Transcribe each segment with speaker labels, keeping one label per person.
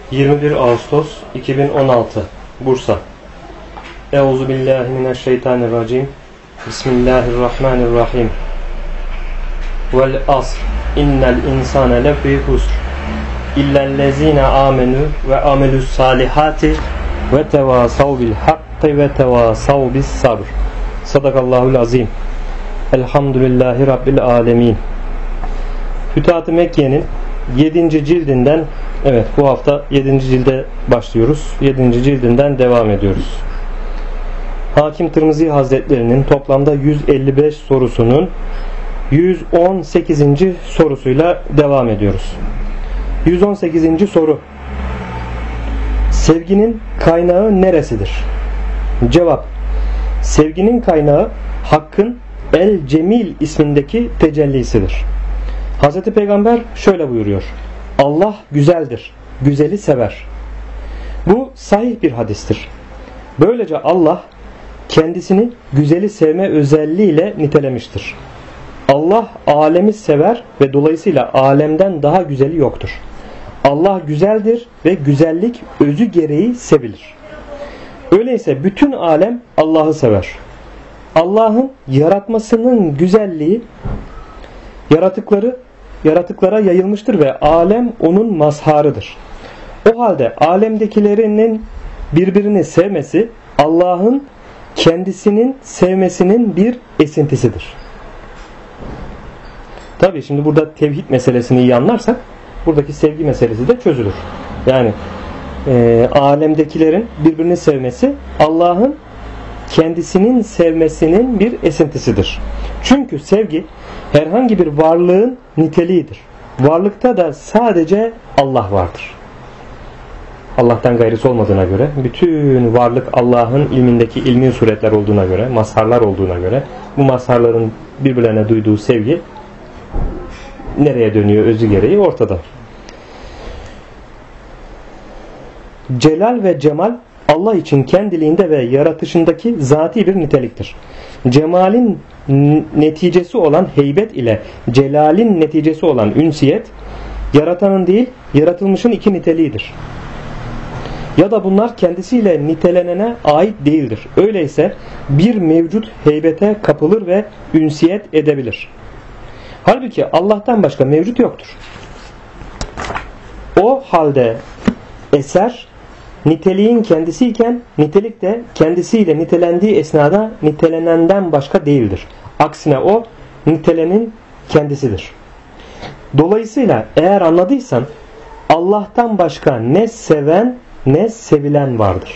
Speaker 1: 21 Ağustos 2016 Bursa. Euzubillahimineşşeytanirracim. Bismillahirrahmanirrahim. Vel asr. İnnel insane lefî husr. İllellezîne âmenû ve amelus salihati ve tevâsav bil hakkı ve tevâsav bis sabr. Sadakallahul azim. Elhamdülillahi Rabbil alemin. Fütuhat-ı Mekke'nin 7. cildinden, evet bu hafta 7. cilde başlıyoruz. 7. cildinden devam ediyoruz. Hakim Tirmizi Hazretlerinin toplamda 155 sorusunun 118. sorusuyla devam ediyoruz. 118. soru. Sevginin kaynağı neresidir? Cevap. Sevginin kaynağı Hakk'ın El Cemil ismindeki tecellisidir. Hz. Peygamber şöyle buyuruyor: Allah güzeldir, güzeli sever. Bu sahih bir hadistir. Böylece Allah kendisini güzeli sevme özelliğiyle nitelemiştir. Allah alemi sever ve dolayısıyla alemden daha güzeli yoktur. Allah güzeldir ve güzellik özü gereği sevilir. Öyleyse bütün alem Allah'ı sever. Allah'ın yaratmasının güzelliği yaratıklara yayılmıştır ve alem onun mazharıdır. O halde alemdekilerinin birbirini sevmesi Allah'ın kendisinin sevmesinin bir esintisidir. Tabii şimdi burada tevhid meselesini iyi anlarsak buradaki sevgi meselesi de çözülür. Yani alemdekilerin birbirini sevmesi Allah'ın kendisinin sevmesinin bir esintisidir. Çünkü sevgi herhangi bir varlığın niteliğidir. Varlıkta da sadece Allah vardır. Allah'tan gayrısı olmadığına göre, bütün varlık Allah'ın ilmindeki ilmi suretler olduğuna göre, mazharlar olduğuna göre, bu mazharların birbirlerine duyduğu sevgi nereye dönüyor özü gereği ortada. Celal ve cemal Allah için kendiliğinde ve yaratışındaki zati bir niteliktir. Cemalin neticesi olan heybet ile celalin neticesi olan ünsiyet, yaratanın değil, yaratılmışın iki niteliğidir. Ya da bunlar kendisiyle nitelenene ait değildir. Öyleyse bir mevcut heybete kapılır ve ünsiyet edebilir. Halbuki Allah'tan başka mevcut yoktur. O halde eser niteliğin kendisiyken nitelik de kendisiyle nitelendiği esnada nitelenenden başka değildir. Aksine o nitelenin kendisidir. Dolayısıyla eğer anladıysan Allah'tan başka ne seven ne sevilen vardır.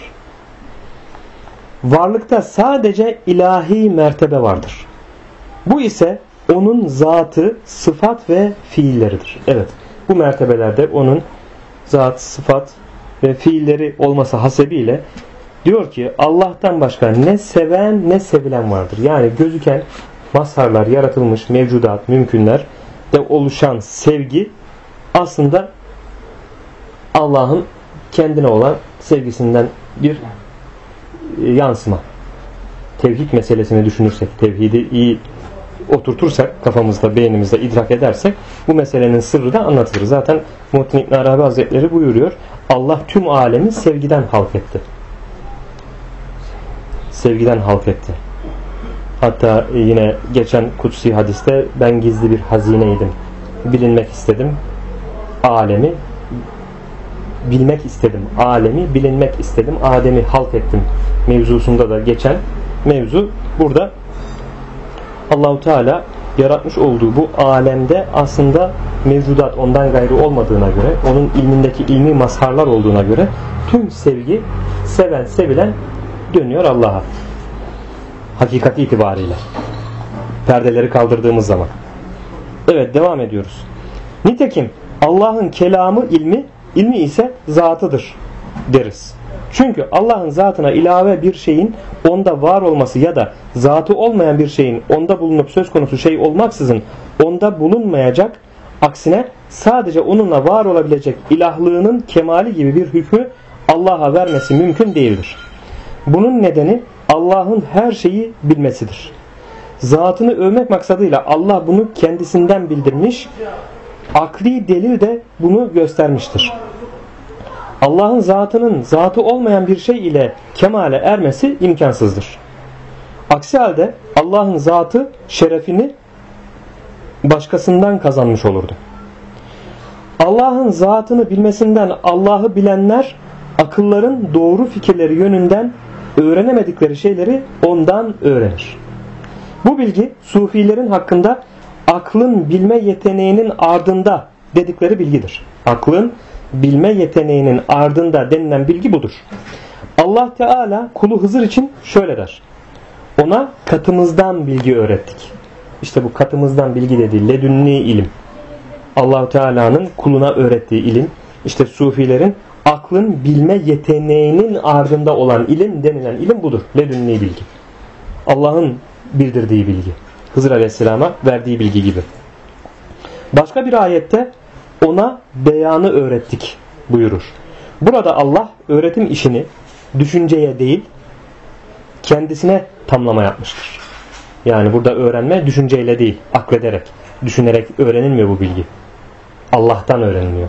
Speaker 1: Varlıkta sadece ilahi mertebe vardır. Bu ise onun zatı, sıfat ve fiilleridir. Evet, bu mertebelerde onun zat, sıfat ve fiilleri olması hasebiyle diyor ki Allah'tan başka ne seven ne sevilen vardır. Yani gözüken mazharlar, yaratılmış mevcudat, mümkünler de oluşan sevgi aslında Allah'ın kendine olan sevgisinden bir yansıma. Tevhid meselesini düşünürsek, tevhidi iyi oturtursak, kafamızda, beynimizde idrak edersek bu meselenin sırrı da anlatılır. Zaten Muhittin İbn Arabi Hazretleri buyuruyor: Allah tüm alemi sevgiden halk etti. Sevgiden halk etti. Hatta yine geçen kutsi hadiste ben gizli bir hazineydim. Bilinmek istedim. Alemi bilmek istedim. Alemi bilinmek istedim. Adem'i halk ettim mevzusunda da geçen mevzu burada. Allahu Teala yaratmış olduğu bu alemde aslında mevcudat ondan gayrı olmadığına göre, onun ilmindeki ilmi mazharlar olduğuna göre tüm sevgi seven sevilen dönüyor Allah'a. Hakikat itibariyle. Perdeleri kaldırdığımız zaman. Evet, devam ediyoruz. Nitekim Allah'ın kelamı ilmi ise zatıdır deriz. Çünkü Allah'ın zatına ilave bir şeyin onda var olması ya da zatı olmayan bir şeyin onda bulunup söz konusu şey olmaksızın onda bulunmayacak, aksine sadece onunla var olabilecek ilahlığının kemali gibi bir hükmü Allah'a vermesi mümkün değildir. Bunun nedeni Allah'ın her şeyi bilmesidir. Zatını övmek maksadıyla Allah bunu kendisinden bildirmiş, akli delil de bunu göstermiştir. Allah'ın zatının zatı olmayan bir şey ile kemale ermesi imkansızdır. Aksi halde Allah'ın zatı şerefini başkasından kazanmış olurdu. Allah'ın zatını bilmesinden Allah'ı bilenler akılların doğru fikirleri yönünden öğrenemedikleri şeyleri ondan öğrenir. Bu bilgi sufilerin hakkında aklın bilme yeteneğinin ardında dedikleri bilgidir. Aklın bilme yeteneğinin ardında denilen bilgi budur. Allah Teala kulu Hızır için şöyle der: ona katımızdan bilgi öğrettik. İşte bu katımızdan bilgi dediği ledünni ilim. Allah Teala'nın kuluna öğrettiği ilim. İşte sufilerin aklın bilme yeteneğinin ardında olan ilim denilen ilim budur. Ledünni bilgi. Allah'ın bildirdiği bilgi. Hızır Aleyhisselam'a verdiği bilgi gibi. Başka bir ayette ona beyanı öğrettik buyurur. Burada Allah öğretim işini düşünceye değil kendisine tamlama yapmıştır. Yani burada öğrenme düşünceyle değil, aklederek, düşünerek öğrenilmiyor bu bilgi. Allah'tan öğreniliyor.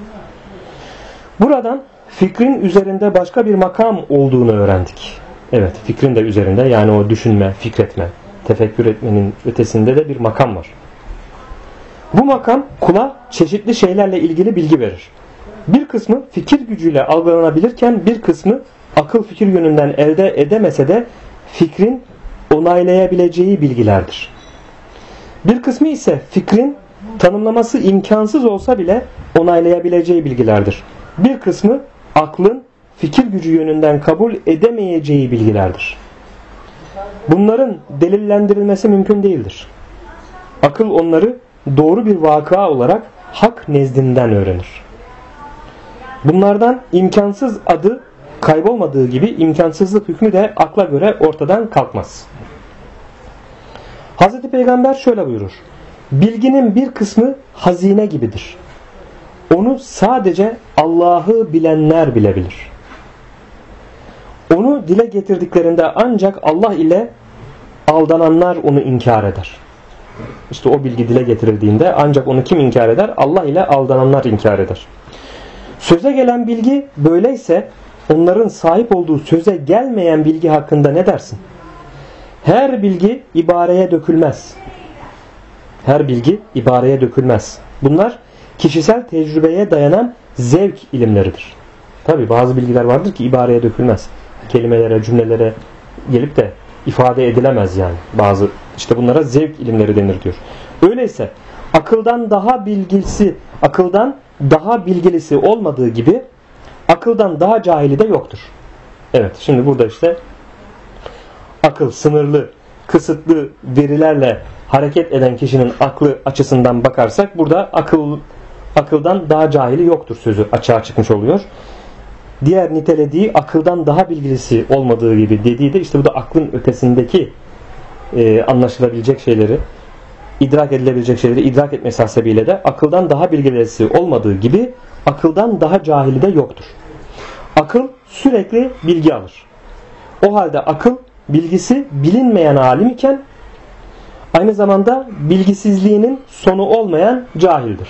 Speaker 1: Buradan fikrin üzerinde başka bir makam olduğunu öğrendik. Evet, fikrin de üzerinde, yani o düşünme, fikretme, tefekkür etmenin ötesinde de bir makam var. Bu makam kula çeşitli şeylerle ilgili bilgi verir. Bir kısmı fikir gücüyle algılanabilirken bir kısmı akıl fikir yönünden elde edemese de fikrin onaylayabileceği bilgilerdir. Bir kısmı ise fikrin tanımlaması imkansız olsa bile onaylayabileceği bilgilerdir. Bir kısmı aklın fikir gücü yönünden kabul edemeyeceği bilgilerdir. Bunların delillendirilmesi mümkün değildir. Akıl onları doğru bir vakıa olarak hak nezdinden öğrenir. Bunlardan imkansız adı kaybolmadığı gibi imkansızlık hükmü de akla göre ortadan kalkmaz. Hz. Peygamber şöyle buyurur: bilginin bir kısmı hazine gibidir. Onu sadece Allah'ı bilenler bilebilir. Onu dile getirdiklerinde ancak Allah ile aldananlar onu inkar eder. İşte o bilgi dile getirildiğinde ancak onu kim inkar eder? Allah ile aldananlar inkar eder. Söze gelen bilgi böyleyse onların sahip olduğu söze gelmeyen bilgi hakkında ne dersin? Her bilgi ibareye dökülmez. Her bilgi ibareye dökülmez. Bunlar kişisel tecrübeye dayanan zevk ilimleridir. Tabi bazı bilgiler vardır ki ibareye dökülmez. Kelimelere, cümlelere gelip de ifade edilemez yani. Bazı işte bunlara zevk ilimleri denir diyor. Öyleyse akıldan daha bilgilisi olmadığı gibi akıldan daha cahili de yoktur. Evet, şimdi burada işte akıl sınırlı, kısıtlı verilerle hareket eden kişinin aklı açısından bakarsak burada akıldan daha cahili yoktur sözü açığa çıkmış oluyor. Diğer nitelediği akıldan daha bilgilisi olmadığı gibi dediği de işte bu da aklın ötesindeki anlaşılabilecek şeyleri, idrak edilebilecek şeyleri idrak etmesi hasebiyle de akıldan daha bilgilisi olmadığı gibi akıldan daha cahili de yoktur. Akıl sürekli bilgi alır. O halde akıl bilgisi bilinmeyen alim iken aynı zamanda bilgisizliğinin sonu olmayan cahildir.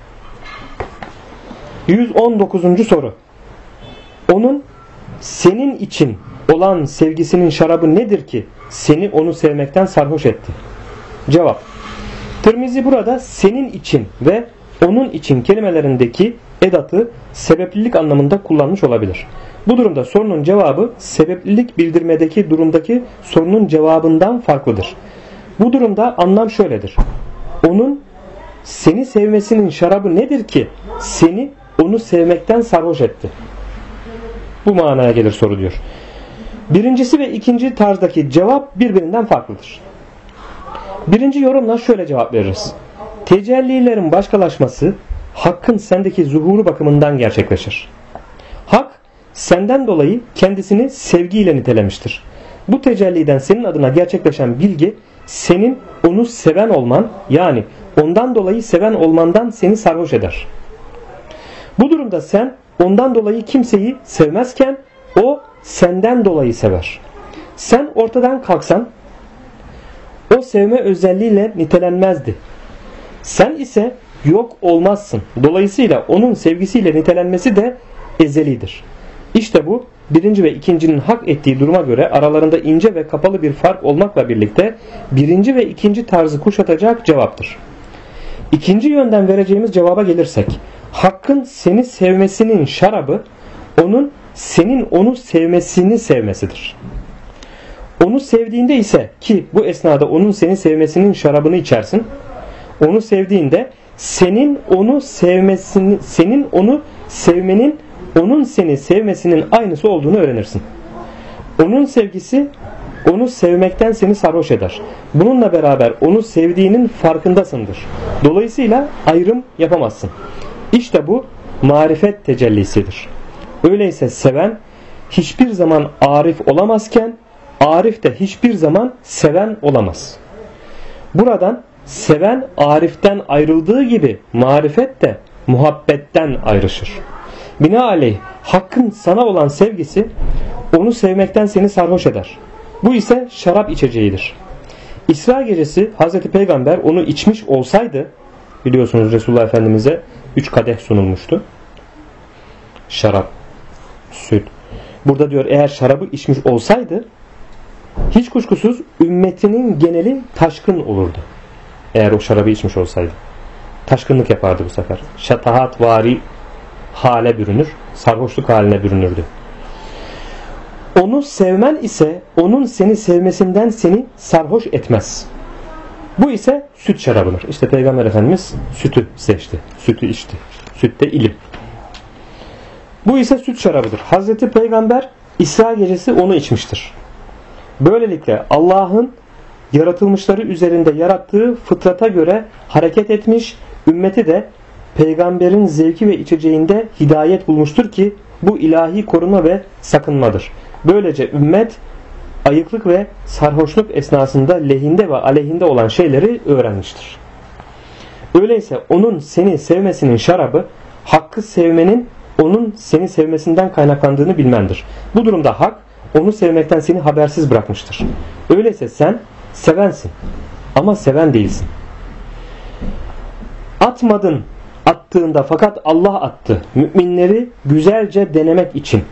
Speaker 1: 119. soru. Onun senin için olan sevgisinin şarabı nedir ki seni onu sevmekten sarhoş etti? Cevap. Tirmizi burada senin için ve onun için kelimelerindeki edatı sebeplilik anlamında kullanmış olabilir. Bu durumda sorunun cevabı sebeplilik bildirmedeki durumdaki sorunun cevabından farklıdır. Bu durumda anlam şöyledir: onun seni sevmesinin şarabı nedir ki seni onu sevmekten sarhoş etti? Bu manaya gelir soru diyor. Birincisi ve ikinci tarzdaki cevap birbirinden farklıdır. Birinci yorumla şöyle cevap veririz: tecellilerin başkalaşması hakkın sendeki zuhuru bakımından gerçekleşir. Hak senden dolayı kendisini sevgiyle nitelemiştir. Bu tecelliden senin adına gerçekleşen bilgi senin onu seven olman, yani ondan dolayı seven olmandan seni sarhoş eder. Bu durumda sen ondan dolayı kimseyi sevmezken o senden dolayı sever. Sen ortadan kalksan o sevme özelliğiyle nitelenmezdi. Sen ise yok olmazsın. Dolayısıyla onun sevgisiyle nitelenmesi de ezelidir. İşte bu birinci ve ikincinin hak ettiği duruma göre aralarında ince ve kapalı bir fark olmakla birlikte birinci ve ikinci tarzı kuşatacak cevaptır. İkinci yönden vereceğimiz cevaba gelirsek, Hakk'ın seni sevmesinin şarabı onun senin onu sevmesini sevmesidir. Onu sevdiğinde ise, ki bu esnada onun seni sevmesinin şarabını içersin, onu sevdiğinde senin onu sevmenin onun seni sevmesinin aynısı olduğunu öğrenirsin. Onun sevgisi onu sevmekten seni sarhoş eder. Bununla beraber onu sevdiğinin farkındasındır. Dolayısıyla ayrım yapamazsın. İşte bu marifet tecellisidir. Öyleyse seven hiçbir zaman arif olamazken arif de hiçbir zaman seven olamaz. Buradan seven ariften ayrıldığı gibi marifet de muhabbetten ayrışır. Binaenaleyh Hakk'ın sana olan sevgisi onu sevmekten seni sarhoş eder. Bu ise şarap içeceğidir. İsra gecesi Hazreti Peygamber onu içmiş olsaydı, biliyorsunuz Resulullah Efendimiz'e 3 kadeh sunulmuştu. Şarap, süt. Burada diyor eğer şarabı içmiş olsaydı hiç kuşkusuz ümmetinin geneli taşkın olurdu. Eğer o şarabı içmiş olsaydı. Taşkınlık yapardı bu sefer. Şatahatvari hale bürünür. Sarhoşluk haline bürünürdü. Onu sevmen ise onun seni sevmesinden seni sarhoş etmez. Bu ise süt şarabıdır. İşte Peygamber Efendimiz sütü seçti. Sütü içti. Süt de ilim. Bu ise süt şarabıdır. Hazreti Peygamber İsra gecesi onu içmiştir. Böylelikle Allah'ın yaratılmışları üzerinde yarattığı fıtrata göre hareket etmiş, ümmeti de peygamberin zevki ve içeceğinde hidayet bulmuştur ki bu ilahi koruma ve sakınmadır. Böylece ümmet ayıklık ve sarhoşluk esnasında lehinde ve aleyhinde olan şeyleri öğrenmiştir. Öyleyse onun seni sevmesinin şarabı Hakk'ı sevmenin onun seni sevmesinden kaynaklandığını bilmendir. Bu durumda Hak onu sevmekten seni habersiz bırakmıştır. Öyleyse sen sevensin ama seven değilsin. Atmadın attığında fakat Allah attı. Müminleri güzelce denemek için.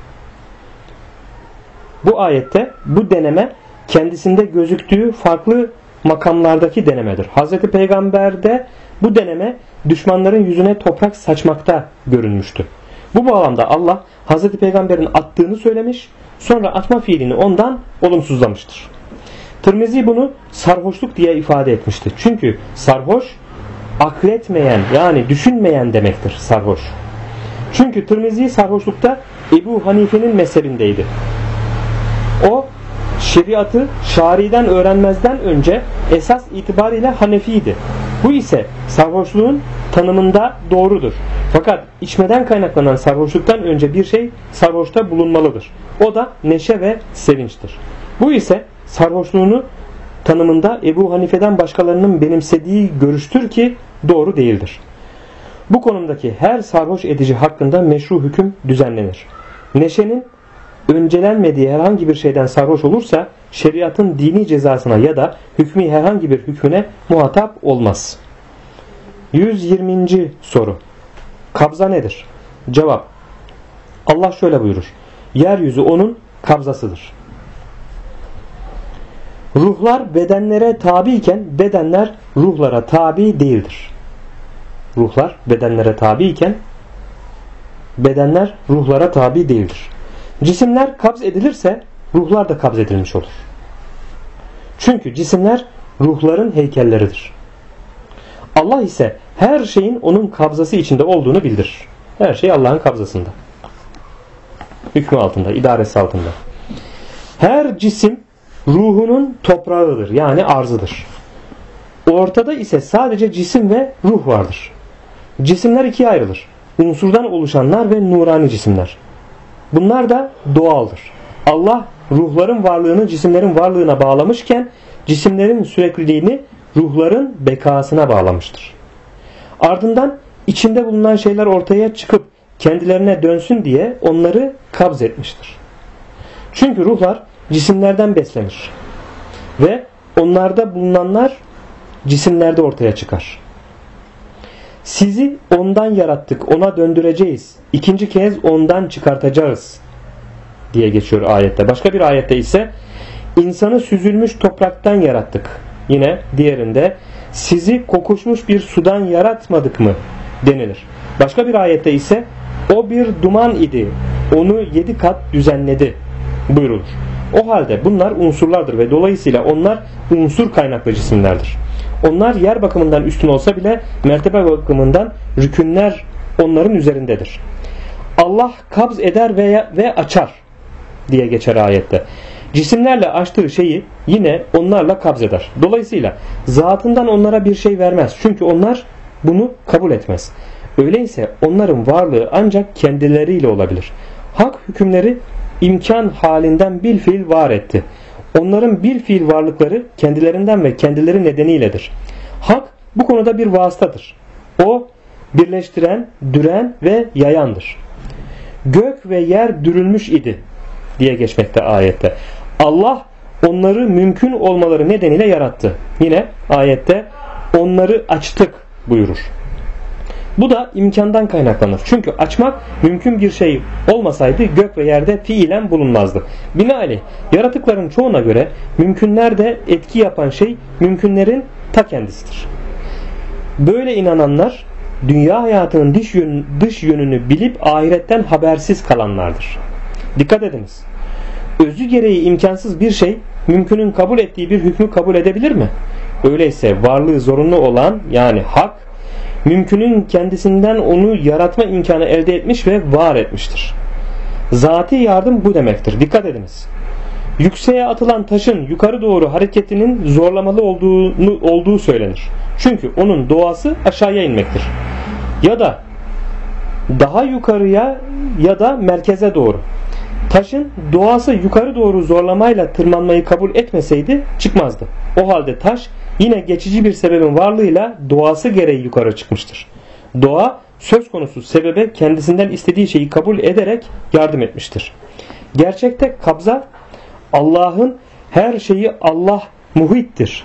Speaker 1: Bu ayette bu deneme kendisinde gözüktüğü farklı makamlardaki denemedir. Hazreti Peygamber'de bu deneme düşmanların yüzüne toprak saçmakta görünmüştü. Bu bağlamda Allah Hazreti Peygamber'in attığını söylemiş, sonra atma fiilini ondan olumsuzlamıştır. Tirmizi bunu sarhoşluk diye ifade etmiştir. Çünkü sarhoş akletmeyen yani düşünmeyen demektir sarhoş. Çünkü Tirmizi sarhoşlukta Ebu Hanife'nin mezhebindeydi. O şeriatı şariden öğrenmezden önce esas itibariyle Hanefi'ydi. Bu ise sarhoşluğun tanımında doğrudur. Fakat içmeden kaynaklanan sarhoşluktan önce bir şey sarhoşta bulunmalıdır. O da neşe ve sevinçtir. Bu ise sarhoşluğunu tanımında Ebu Hanife'den başkalarının benimsediği görüştür ki doğru değildir. Bu konumdaki her sarhoş edici hakkında meşru hüküm düzenlenir. Neşenin öncelenmediği herhangi bir şeyden sarhoş olursa şeriatın dini cezasına ya da hükmü herhangi bir hükmüne muhatap olmaz. 120. soru. Kabza nedir? Cevap. Allah şöyle buyurur. Yeryüzü onun kabzasıdır. Ruhlar bedenlere tabi iken bedenler ruhlara tabi değildir. Ruhlar bedenlere tabi iken bedenler ruhlara tabi değildir. Cisimler kabz edilirse ruhlar da kabz edilmiş olur. Çünkü cisimler ruhların heykelleridir. Allah ise her şeyin onun kabzası içinde olduğunu bildirir. Her şey Allah'ın kabzasında. Hükmü altında, idaresi altında. Her cisim ruhunun toprağıdır. Yani arzıdır. Ortada ise sadece cisim ve ruh vardır. Cisimler ikiye ayrılır. Unsurdan oluşanlar ve nurani cisimler. Bunlar da doğaldır. Allah ruhların varlığını cisimlerin varlığına bağlamışken cisimlerin sürekliliğini ruhların bekasına bağlamıştır. Ardından içinde bulunan şeyler ortaya çıkıp kendilerine dönsün diye onları kabz etmiştir. Çünkü ruhlar cisimlerden beslenir ve onlarda bulunanlar cisimlerde ortaya çıkar. Sizi ondan yarattık, ona döndüreceğiz. İkinci kez ondan çıkartacağız diye geçiyor ayette. Başka bir ayette ise insanı süzülmüş topraktan yarattık. Yine diğerinde sizi kokuşmuş bir sudan yaratmadık mı denilir. Başka bir ayette ise o bir duman idi, onu 7 kat düzenledi buyrulur. O halde bunlar unsurlardır ve dolayısıyla onlar unsur kaynaklı cisimlerdir. Onlar yer bakımından üstün olsa bile mertebe bakımından rükünler onların üzerindedir. Allah kabz eder ve açar diye geçer ayette. Cisimlerle açtığı şeyi yine onlarla kabz eder. Dolayısıyla zatından onlara bir şey vermez. Çünkü onlar bunu kabul etmez. Öyleyse onların varlığı ancak kendileriyle olabilir. Hak hükümleri imkan halinden bilfiil var etti. Onların bilfiil varlıkları kendilerinden ve kendileri nedeniyledir. Hak bu konuda bir vasıtadır. O birleştiren, düren ve yayandır. Gök ve yer dürülmüş idi diye geçmekte ayette. Allah onları mümkün olmaları nedeniyle yarattı. Yine ayette onları açtık buyurur. Bu da imkandan kaynaklanır. Çünkü açmak mümkün bir şey olmasaydı gök ve yerde fiilen bulunmazdı. Binaenaleyh yaratıkların çoğuna göre mümkünlerde etki yapan şey mümkünlerin ta kendisidir. Böyle inananlar dünya hayatının dış yönünü bilip ahiretten habersiz kalanlardır. Dikkat ediniz. Özü gereği imkansız bir şey mümkünün kabul ettiği bir hükmü kabul edebilir mi? Öyleyse varlığı zorunlu olan yani hak mümkünün kendisinden onu yaratma imkanı elde etmiş ve var etmiştir. Zati yardım bu demektir. Dikkat ediniz. Yükseğe atılan taşın yukarı doğru hareketinin zorlamalı olduğu söylenir. Çünkü onun doğası aşağıya inmektir. Ya da daha yukarıya ya da merkeze doğru. Taşın doğası yukarı doğru zorlamayla tırmanmayı kabul etmeseydi çıkmazdı. O halde taş yine geçici bir sebebin varlığıyla doğası gereği yukarı çıkmıştır. Doğa söz konusu sebebe kendisinden istediği şeyi kabul ederek yardım etmiştir. Gerçekte kabza Allah'ın her şeyi Allah muhittir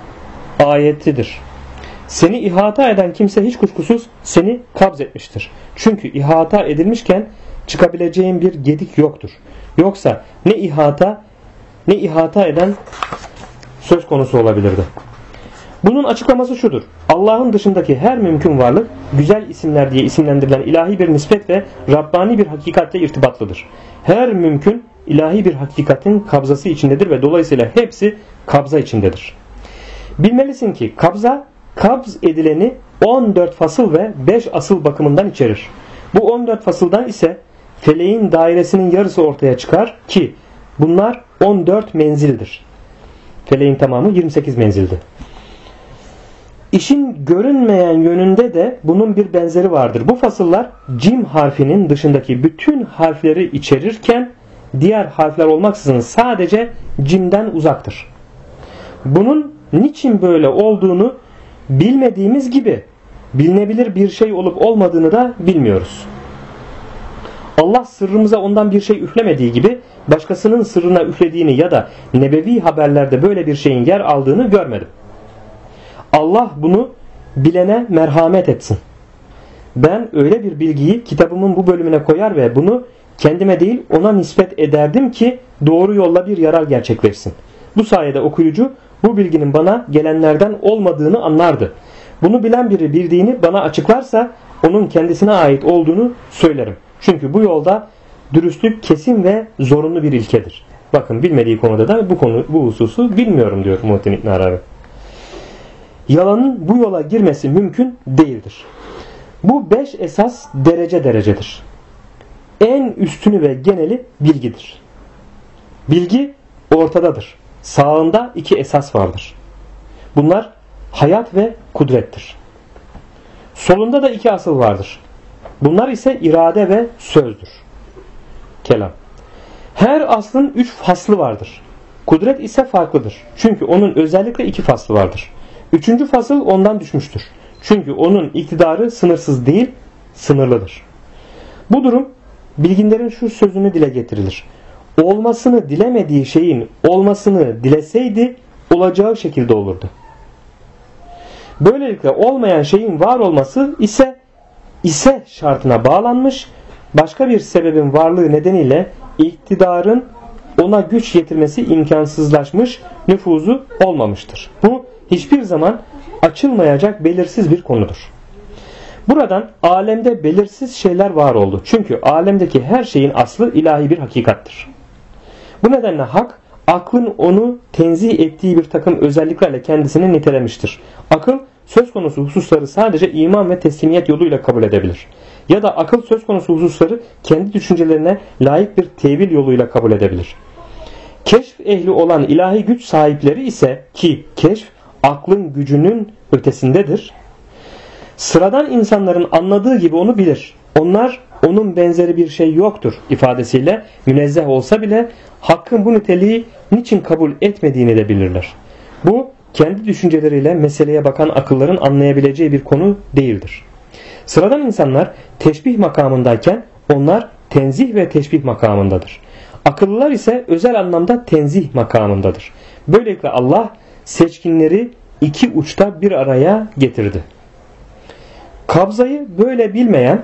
Speaker 1: ayetidir. Seni ihata eden kimse hiç kuşkusuz seni kabz etmiştir. Çünkü ihata edilmişken çıkabileceğin bir gedik yoktur. Yoksa ne ihata eden söz konusu olabilirdi. Bunun açıklaması şudur. Allah'ın dışındaki her mümkün varlık güzel isimler diye isimlendirilen ilahi bir nispet ve Rabbani bir hakikatle irtibatlıdır. Her mümkün ilahi bir hakikatin kabzası içindedir ve dolayısıyla hepsi kabza içindedir. Bilmelisin ki kabz edileni 14 fasıl ve 5 asıl bakımından içerir. Bu 14 fasıldan ise feleğin dairesinin yarısı ortaya çıkar ki bunlar 14 menzildir. Feleğin tamamı 28 menzildi. İşin görünmeyen yönünde de bunun bir benzeri vardır. Bu fasıllar cim harfinin dışındaki bütün harfleri içerirken diğer harfler olmaksızın sadece cimden uzaktır. Bunun niçin böyle olduğunu bilmediğimiz gibi bilinebilir bir şey olup olmadığını da bilmiyoruz. Allah sırrımıza ondan bir şey üflemediği gibi başkasının sırrına üflediğini ya da nebevi haberlerde böyle bir şeyin yer aldığını görmedim. Allah bunu bilene merhamet etsin. Ben öyle bir bilgiyi kitabımın bu bölümüne koyar ve bunu kendime değil ona nispet ederdim ki doğru yolla bir yarar gerçekleşsin. Bu sayede okuyucu bu bilginin bana gelenlerden olmadığını anlardı. Bunu bilen biri bildiğini bana açıklarsa onun kendisine ait olduğunu söylerim. Çünkü bu yolda dürüstlük kesin ve zorunlu bir ilkedir. Bakın bilmediği konuda da bu hususu bilmiyorum diyor Muhittin İbn Arabi. Yalanın bu yola girmesi mümkün değildir. Bu 5 esas derecedir. En üstünü ve geneli bilgidir. Bilgi ortadadır. Sağında 2 esas vardır. Bunlar hayat ve kudrettir. Solunda da 2 asıl vardır. Bunlar ise irade ve sözdür. Kelam. Her aslın 3 faslı vardır. Kudret ise farklıdır. Çünkü onun özellikle 2 faslı vardır. 3. fasıl ondan düşmüştür. Çünkü onun iktidarı sınırsız değil, sınırlıdır. Bu durum bilginlerin şu sözünü dile getirilir. Olmasını dilemediği şeyin olmasını dileseydi olacağı şekilde olurdu. Böylelikle olmayan şeyin var olması ise şartına bağlanmış, başka bir sebebin varlığı nedeniyle iktidarın ona güç yetirmesi imkansızlaşmış, nüfuzu olmamıştır. Bu hiçbir zaman açılmayacak belirsiz bir konudur. Buradan alemde belirsiz şeyler var oldu. Çünkü alemdeki her şeyin aslı ilahi bir hakikattir. Bu nedenle hak, aklın onu tenzih ettiği bir takım özelliklerle kendisini nitelemiştir. Akıl söz konusu hususları sadece iman ve teslimiyet yoluyla kabul edebilir. Ya da akıl söz konusu hususları kendi düşüncelerine layık bir tevil yoluyla kabul edebilir. Keşf ehli olan ilahi güç sahipleri ise, ki keşf aklın gücünün ötesindedir, sıradan insanların anladığı gibi onu bilir. Onlar onun benzeri bir şey yoktur ifadesiyle münezzeh olsa bile hakkın bu niteliği niçin kabul etmediğini de bilirler. Bu kendi düşünceleriyle meseleye bakan akılların anlayabileceği bir konu değildir. Sıradan insanlar teşbih makamındayken onlar tenzih ve teşbih makamındadır. Akıllılar ise özel anlamda tenzih makamındadır. Böylelikle Allah seçkinleri iki uçta bir araya getirdi. Kabzayı böyle bilmeyen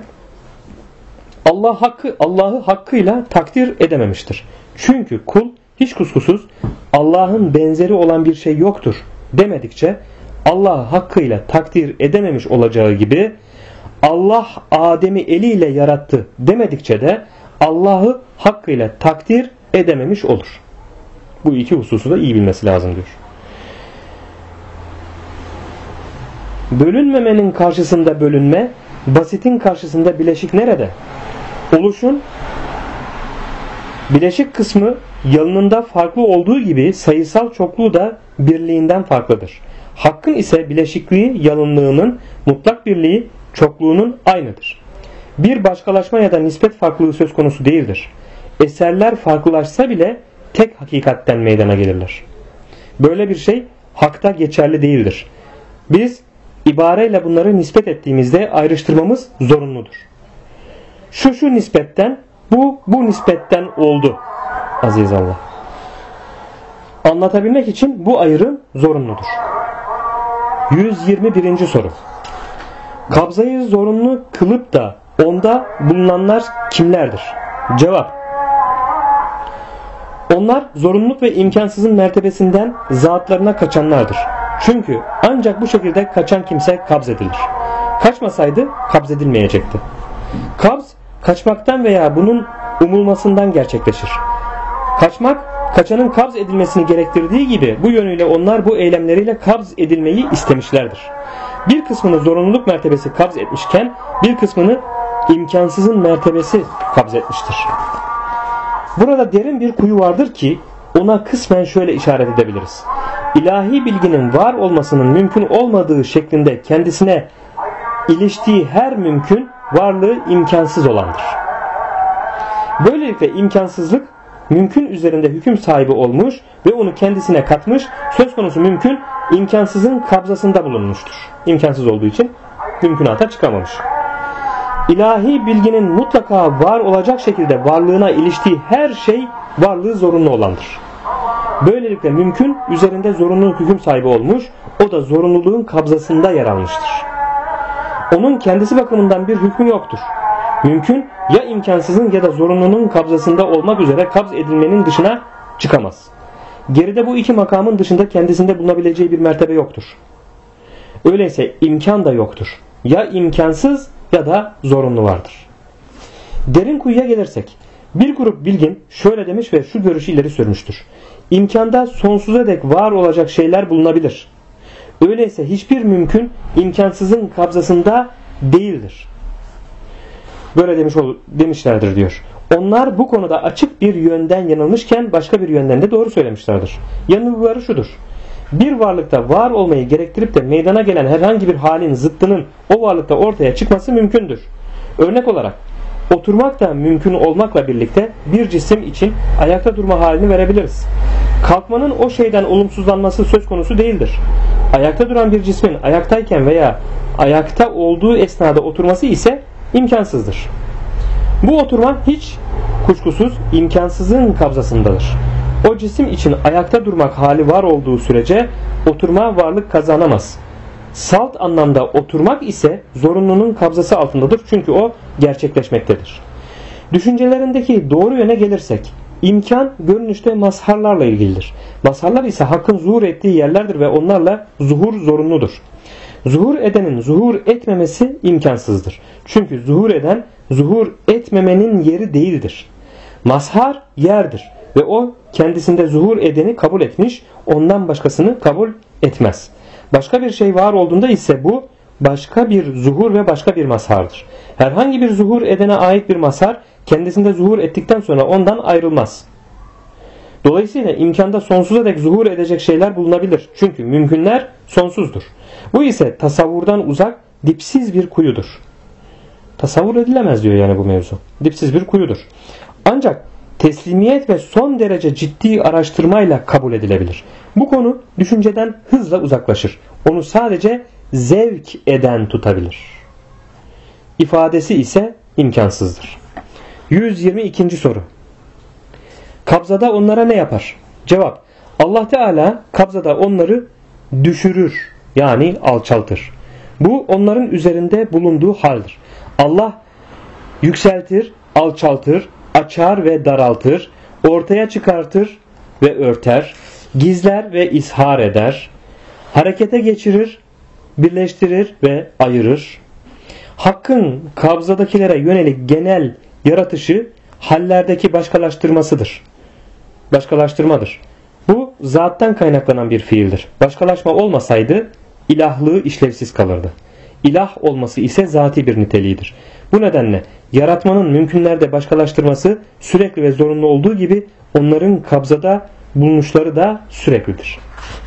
Speaker 1: Allah'ı hakkıyla takdir edememiştir. Çünkü kul hiç kuşkusuz Allah'ın benzeri olan bir şey yoktur demedikçe Allah'ı hakkıyla takdir edememiş olacağı gibi Allah Adem'i eliyle yarattı demedikçe de Allah'ı hakkıyla takdir edememiş olur. Bu iki hususu da iyi bilmesi lazım diyor. Bölünmemenin karşısında bölünme, basitin karşısında bileşik nerede? Oluşun bileşik kısmı yalınında farklı olduğu gibi sayısal çokluğu da birliğinden farklıdır. Hakkın ise bileşikliği yalınlığının, mutlak birliği çokluğunun aynıdır. Bir başkalaşma ya da nispet farklılığı söz konusu değildir. Eserler farklılaşsa bile tek hakikatten meydana gelirler. Böyle bir şey hakta geçerli değildir. Biz ibareyle bunları nispet ettiğimizde ayrıştırmamız zorunludur. Şu nispetten, bu nispetten oldu aziz Allah. Anlatabilmek için bu ayrım zorunludur. 121. soru. Kabzayı zorunlu kılıp da onda bulunanlar kimlerdir? Cevap. Onlar zorunluluk ve imkansızın mertebesinden zatlarına kaçanlardır. Çünkü ancak bu şekilde kaçan kimse kabzedilir. Kaçmasaydı kabzedilmeyecekti. Kabz, kaçmaktan veya bunun umulmasından gerçekleşir. Kaçmak, kaçanın kabz edilmesini gerektirdiği gibi bu yönüyle onlar bu eylemleriyle kabz edilmeyi istemişlerdir. Bir kısmını zorunluluk mertebesi kabz etmişken bir kısmını imkansızın mertebesi kabz etmiştir. Burada derin bir kuyu vardır ki ona kısmen şöyle işaret edebiliriz. İlahi bilginin var olmasının mümkün olmadığı şeklinde kendisine iliştiği her mümkün varlığı imkansız olandır. Böylelikle imkansızlık mümkün üzerinde hüküm sahibi olmuş ve onu kendisine katmış, söz konusu mümkün imkansızın kabzasında bulunmuştur. İmkansız olduğu için mümkünata çıkamamış. İlahi bilginin mutlaka var olacak şekilde varlığına iliştiği her şey varlığı zorunlu olandır. Böylelikle mümkün üzerinde zorunluluk hüküm sahibi olmuş, o da zorunluluğun kabzasında yer almıştır. Onun kendisi bakımından bir hükmü yoktur. Mümkün ya imkansızın ya da zorunluluğun kabzasında olmak üzere kabz edilmenin dışına çıkamaz. Geride bu iki makamın dışında kendisinde bulunabileceği bir mertebe yoktur. Öyleyse imkan da yoktur. Ya imkansız ya da zorunlu vardır. Derin kuyuya gelirsek, bir grup bilgin şöyle demiş ve şu görüşü ileri sürmüştür. İmkanda sonsuza dek var olacak şeyler bulunabilir. Öyleyse hiçbir mümkün imkansızın kabzasında değildir. Böyle demişlerdir diyor. Onlar bu konuda açık bir yönden yanılmışken başka bir yönden de doğru söylemişlerdir. Yanılgıları şudur. Bir varlıkta var olmayı gerektirip de meydana gelen herhangi bir halin zıttının o varlıkta ortaya çıkması mümkündür. Örnek olarak oturmak da mümkün olmakla birlikte bir cisim için ayakta durma halini verebiliriz. Kalkmanın o şeyden olumsuzlanması söz konusu değildir. Ayakta duran bir cismin ayaktayken veya ayakta olduğu esnada oturması ise imkansızdır. Bu oturma hiç kuşkusuz imkansızın kabzasındadır. O cisim için ayakta durmak hali var olduğu sürece oturma varlık kazanamaz. Salt anlamda oturmak ise zorunlunun kabzası altındadır. Çünkü o gerçekleşmektedir. Düşüncelerindeki doğru yöne gelirsek, imkan görünüşte mazharlarla ilgilidir. Mazharlar ise hakkın zuhur ettiği yerlerdir ve onlarla zuhur zorunludur. Zuhur edenin zuhur etmemesi imkansızdır. Çünkü zuhur eden zuhur etmemenin yeri değildir. Mazhar yerdir ve o kendisinde zuhur edeni kabul etmiş, ondan başkasını kabul etmez. Başka bir şey var olduğunda ise bu başka bir zuhur ve başka bir mazhardır. Herhangi bir zuhur edene ait bir mazhar kendisinde zuhur ettikten sonra ondan ayrılmaz. Dolayısıyla imkanda sonsuza dek zuhur edecek şeyler bulunabilir. Çünkü mümkünler sonsuzdur. Bu ise tasavvurdan uzak, dipsiz bir kuyudur. Tasavvur edilemez diyor yani bu mevzu. Dipsiz bir kuyudur. Ancak teslimiyet ve son derece ciddi araştırmayla kabul edilebilir. Bu konu düşünceden hızla uzaklaşır. Onu sadece zevk eden tutabilir. İfadesi ise imkansızdır. 122. soru. Kabzada onlara ne yapar? Cevap: Allah Teala kabzada onları düşürür, yani alçaltır. Bu onların üzerinde bulunduğu haldir. Allah yükseltir, alçaltır, açar ve daraltır, ortaya çıkartır ve örter, gizler ve ishar eder, harekete geçirir, birleştirir ve ayırır. Hakkın kabzadakilere yönelik genel yaratışı hallerdeki başkalaştırmadır. Bu zattan kaynaklanan bir fiildir. Başkalaşma olmasaydı ilahlığı işlevsiz kalırdı. İlah olması ise zati bir niteliğidir. Bu nedenle yaratmanın mümkünlerde başkalaştırması sürekli ve zorunlu olduğu gibi onların kabzada bulunuşları da süreklidir.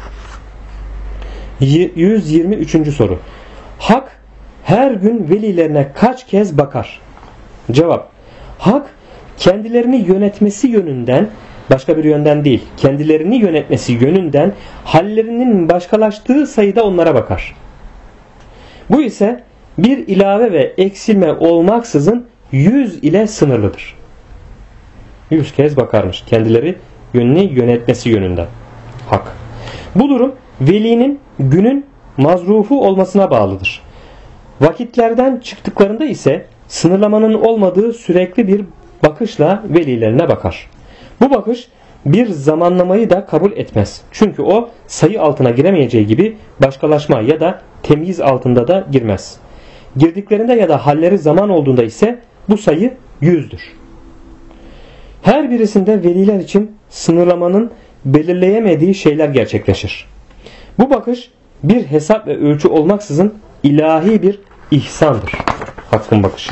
Speaker 1: 123. soru. Hak her gün velilerine kaç kez bakar? Cevap: Hak kendilerini yönetmesi yönünden, başka bir yönden değil, kendilerini yönetmesi yönünden hallerinin başkalaştığı sayıda onlara bakar. Bu ise bir ilave ve eksilme olmaksızın 100 ile sınırlıdır. 100 kez bakarmış kendileri yönünü yönetmesi yönünden. Hak. Bu durum velinin günün mazrufu olmasına bağlıdır. Vakitlerden çıktıklarında ise sınırlamanın olmadığı sürekli bir bakışla velilerine bakar. Bu bakış bir zamanlamayı da kabul etmez. Çünkü o sayı altına giremeyeceği gibi başkalaşma ya da temyiz altında da girmez. Girdiklerinde ya da halleri zaman olduğunda ise bu sayı 100'dür. Her birisinde veliler için sınırlamanın belirleyemediği şeyler gerçekleşir. Bu bakış bir hesap ve ölçü olmaksızın ilahi bir ihsandır. Hakkın bakışı.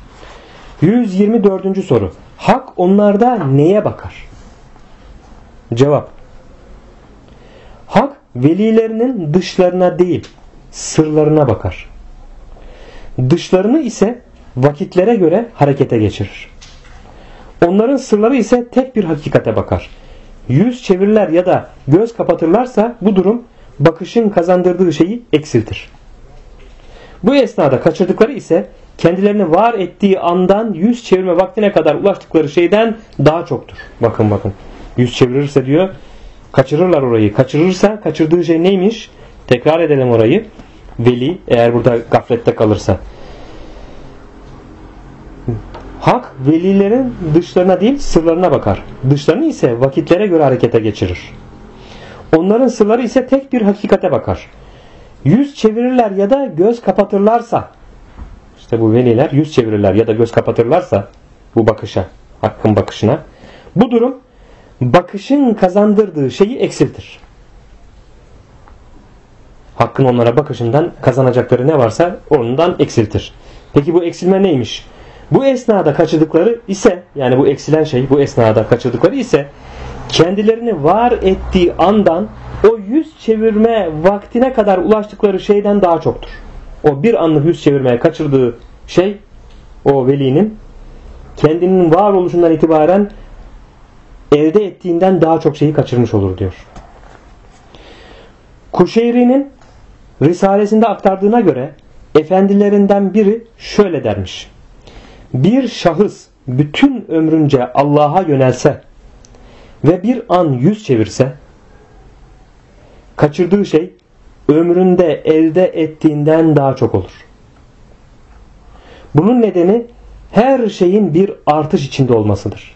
Speaker 1: 124. soru. Hak onlarda neye bakar? Cevap: Hak velilerinin dışlarına değil, sırlarına bakar. Dışlarını ise vakitlere göre harekete geçirir. Onların sırları ise tek bir hakikate bakar. Yüz çevirirler ya da göz kapatırlarsa bu durum bakışın kazandırdığı şeyi eksiltir. Bu esnada kaçırdıkları ise kendilerini var ettiği andan yüz çevirme vaktine kadar ulaştıkları şeyden daha çoktur. Bakın. Yüz çevirirse diyor, kaçırırlar orayı. Kaçırırsa kaçırdığı şey neymiş? Tekrar edelim orayı. Veli eğer burada gaflette kalırsa. Hak velilerin dışlarına değil sırlarına bakar. Dışlarını ise vakitlere göre harekete geçirir. Onların sırları ise tek bir hakikate bakar. Yüz çevirirler ya da göz kapatırlarsa, işte bu veliler yüz çevirirler ya da göz kapatırlarsa bu bakışa, hakkın bakışına, bu durum bakışın kazandırdığı şeyi eksiltir. Hakkın onlara bakışından kazanacakları ne varsa ondan eksiltir. Peki bu eksilme neymiş? Bu esnada kaçırdıkları ise, yani bu eksilen şey, bu esnada kaçırdıkları ise kendilerini var ettiği andan o yüz çevirme vaktine kadar ulaştıkları şeyden daha çoktur. O bir anlık yüz çevirmeye kaçırdığı şey, o velinin kendinin varoluşundan itibaren elde ettiğinden daha çok şeyi kaçırmış olur diyor. Kuşeyri'nin Risalesinde aktardığına göre efendilerinden biri şöyle dermiş: bir şahıs bütün ömrünce Allah'a yönelse ve bir an yüz çevirse, kaçırdığı şey ömründe elde ettiğinden daha çok olur. Bunun nedeni her şeyin bir artış içinde olmasıdır.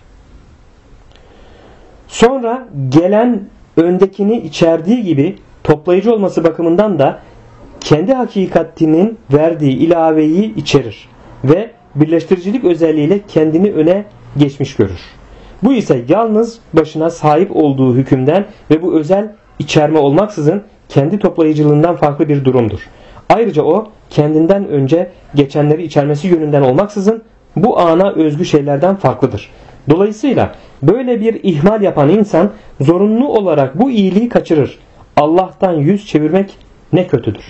Speaker 1: Sonra gelen öndekini içerdiği gibi toplayıcı olması bakımından da kendi hakikatinin verdiği ilaveyi içerir ve birleştiricilik özelliğiyle kendini öne geçmiş görür. Bu ise yalnız başına sahip olduğu hükümden ve bu özel içerme olmaksızın kendi toplayıcılığından farklı bir durumdur. Ayrıca o kendinden önce geçenleri içermesi yönünden olmaksızın bu ana özgü şeylerden farklıdır. Dolayısıyla böyle bir ihmal yapan insan zorunlu olarak bu iyiliği kaçırır. Allah'tan yüz çevirmek ne kötüdür.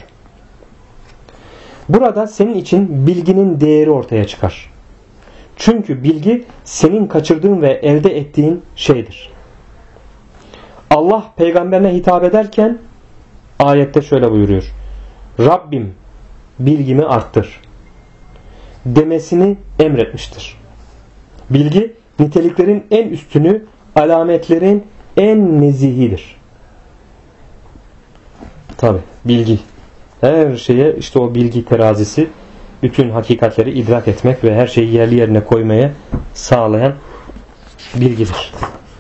Speaker 1: Burada senin için bilginin değeri ortaya çıkar. Çünkü bilgi senin kaçırdığın ve elde ettiğin şeydir. Allah peygamberine hitap ederken ayette şöyle buyuruyor. Rabbim bilgimi arttır demesini emretmiştir. Bilgi niteliklerin en üstünü, alametlerin en nezihidir. Tabi bilgi. Her şeye işte o bilgi terazisi, bütün hakikatleri idrak etmek ve her şeyi yerli yerine koymaya sağlayan bilgidir.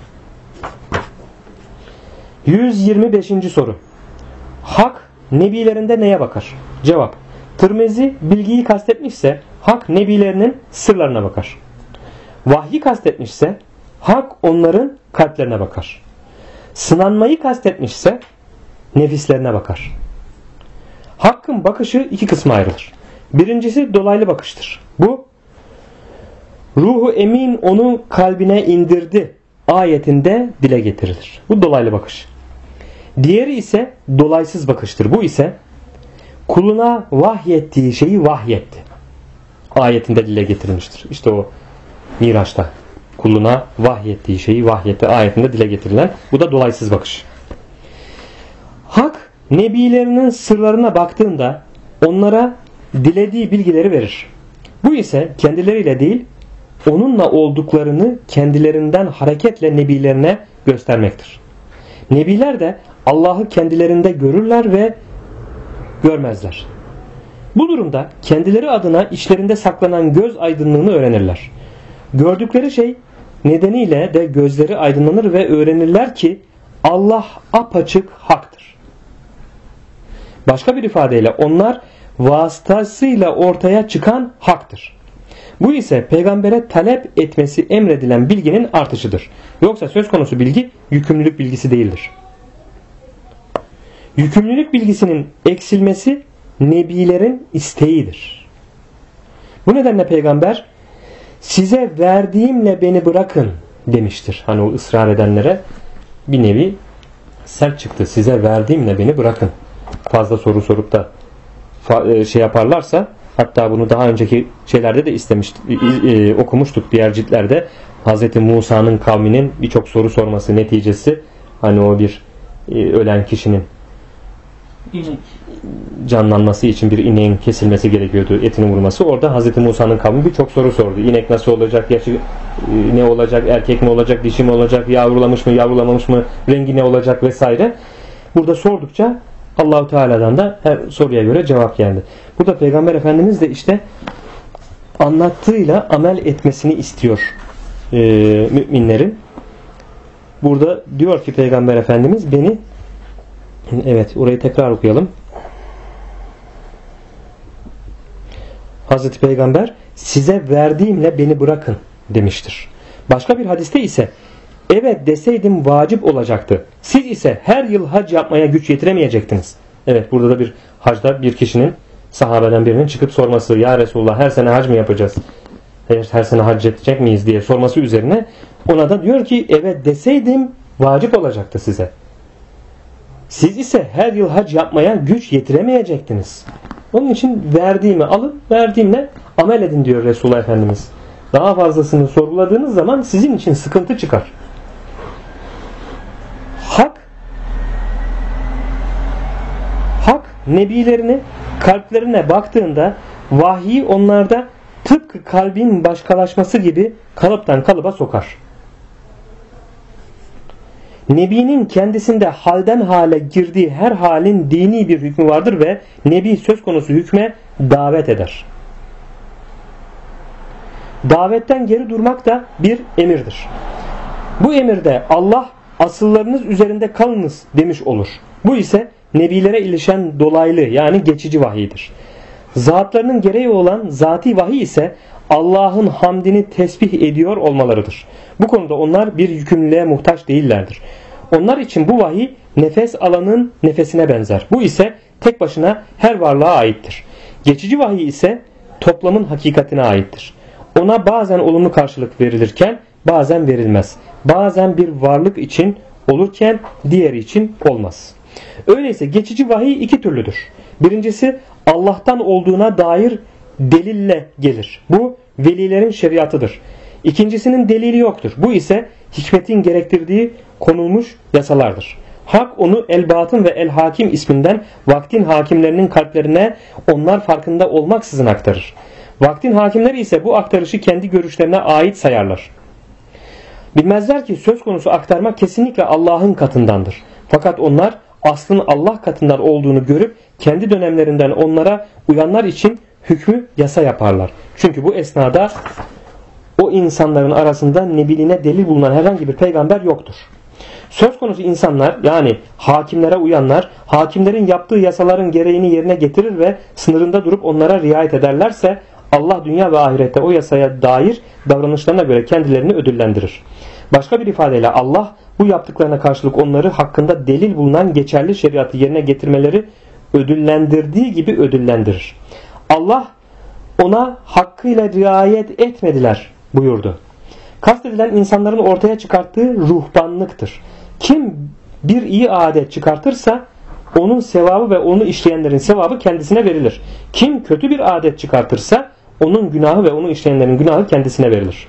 Speaker 1: 125. soru. Hak nebilerinde neye bakar? Cevap. Tirmizi bilgiyi kastetmişse hak nebilerinin sırlarına bakar. Vahyi kastetmişse hak onların kalplerine bakar. Sınanmayı kastetmişse nefislerine bakar. Hakkın bakışı iki kısma ayrılır. Birincisi dolaylı bakıştır. Bu ruhu emin onu kalbine indirdi ayetinde dile getirilir. Bu dolaylı bakış. Diğeri ise dolaysız bakıştır. Bu ise kuluna vahyettiği şeyi vahyetti ayetinde dile getirilmiştir. İşte o Miraç'ta kuluna vahyettiği şeyi vahyetti ayetinde dile getirilen, bu da dolaysız bakış. Hak nebilerinin sırlarına baktığında onlara dilediği bilgileri verir. Bu ise kendileriyle değil, onunla olduklarını kendilerinden hareketle nebilerine göstermektir. Nebiler de Allah'ı kendilerinde görürler ve görmezler. Bu durumda kendileri adına içlerinde saklanan göz aydınlığını öğrenirler. Gördükleri şey nedeniyle de gözleri aydınlanır ve öğrenirler ki Allah apaçık haktır. Başka bir ifadeyle onlar vasıtasıyla ortaya çıkan haktır. Bu ise peygambere talep etmesi emredilen bilginin artışıdır. Yoksa söz konusu bilgi yükümlülük bilgisi değildir. Yükümlülük bilgisinin eksilmesi nebilerin isteğidir. Bu nedenle peygamber size verdiğimle beni bırakın demiştir. Hani o ısrar edenlere bir nevi sert çıktı. Size verdiğimle beni bırakın. Fazla soru sorup da şey yaparlarsa, hatta bunu daha önceki şeylerde de okumuştuk diğer ciltlerde. Hz. Musa'nın kavminin birçok soru sorması neticesi, hani o bir ölen kişinin canlanması için bir ineğin kesilmesi gerekiyordu, etinin vurması. Orada Hz. Musa'nın kavmi birçok soru sordu. İnek nasıl olacak, yaşı ne olacak, erkek mi olacak, dişi mi olacak, yavrulamış mı, yavrulamamış mı, rengi ne olacak vesaire. Burada sordukça Allah-u Teala'dan da her soruya göre cevap geldi. Burada Peygamber Efendimiz de işte anlattığıyla amel etmesini istiyor müminlerin. Burada diyor ki Peygamber Efendimiz beni, evet orayı tekrar okuyalım. Hazreti Peygamber size verdiğimle beni bırakın demiştir. Başka bir hadiste ise evet deseydim vacip olacaktı. Siz ise her yıl hac yapmaya güç yetiremeyecektiniz. Evet, burada da bir hacda bir kişinin, sahabeden birinin çıkıp sorması, ya Resulullah her sene hac mı yapacağız? Her sene hac edecek miyiz diye sorması üzerine ona da diyor ki evet deseydim vacip olacaktı size. Siz ise her yıl hac yapmaya güç yetiremeyecektiniz. Onun için verdiğimi alın, verdiğimle amel edin diyor Resulullah Efendimiz. Daha fazlasını sorguladığınız zaman sizin için sıkıntı çıkar. Hak nebilerini kalplerine baktığında vahyi onlarda tıpkı kalbin başkalaşması gibi kalıptan kalıba sokar. Nebinin kendisinde halden hale girdiği her halin dini bir hükmü vardır ve Nebi söz konusu hükme davet eder. Davetten geri durmak da bir emirdir. Bu emirde Allah asıllarınız üzerinde kalınız demiş olur. Bu ise nebilere ilişen dolaylı yani geçici vahiydir. Zatlarının gereği olan zati vahiy ise Allah'ın hamdini tesbih ediyor olmalarıdır. Bu konuda onlar bir yükümlülüğe muhtaç değillerdir. Onlar için bu vahiy nefes alanın nefesine benzer. Bu ise tek başına her varlığa aittir. Geçici vahiy ise toplamın hakikatine aittir. Ona bazen olumlu karşılık verilirken bazen verilmez. Bazen bir varlık için olurken diğeri için olmaz. Öyleyse geçici vahiy iki türlüdür. Birincisi Allah'tan olduğuna dair delille gelir. Bu velilerin şeriatıdır. İkincisinin delili yoktur. Bu ise hikmetin gerektirdiği konulmuş yasalardır. Hak onu El-Batın ve El-Hakim isminden vaktin hakimlerinin kalplerine onlar farkında olmaksızın aktarır. Vaktin hakimleri ise bu aktarışı kendi görüşlerine ait sayarlar. Bilmezler ki söz konusu aktarma kesinlikle Allah'ın katındandır. Fakat onlar aslın Allah katından olduğunu görüp kendi dönemlerinden onlara uyanlar için hükmü yasa yaparlar. Çünkü bu esnada o insanların arasında nebiliğine delil bulunan herhangi bir peygamber yoktur. Söz konusu insanlar yani hakimlere uyanlar hakimlerin yaptığı yasaların gereğini yerine getirir ve sınırında durup onlara riayet ederlerse Allah dünya ve ahirette o yasaya dair davranışlarına göre kendilerini ödüllendirir. Başka bir ifadeyle Allah bu yaptıklarına karşılık onları hakkında delil bulunan geçerli şeriatı yerine getirmeleri ödüllendirdiği gibi ödüllendirir. Allah ona hakkıyla riayet etmediler buyurdu. Kastedilen insanların ortaya çıkarttığı ruhbanlıktır. Kim bir iyi adet çıkartırsa onun sevabı ve onu işleyenlerin sevabı kendisine verilir. Kim kötü bir adet çıkartırsa onun günahı ve onu işleyenlerin günahı kendisine verilir.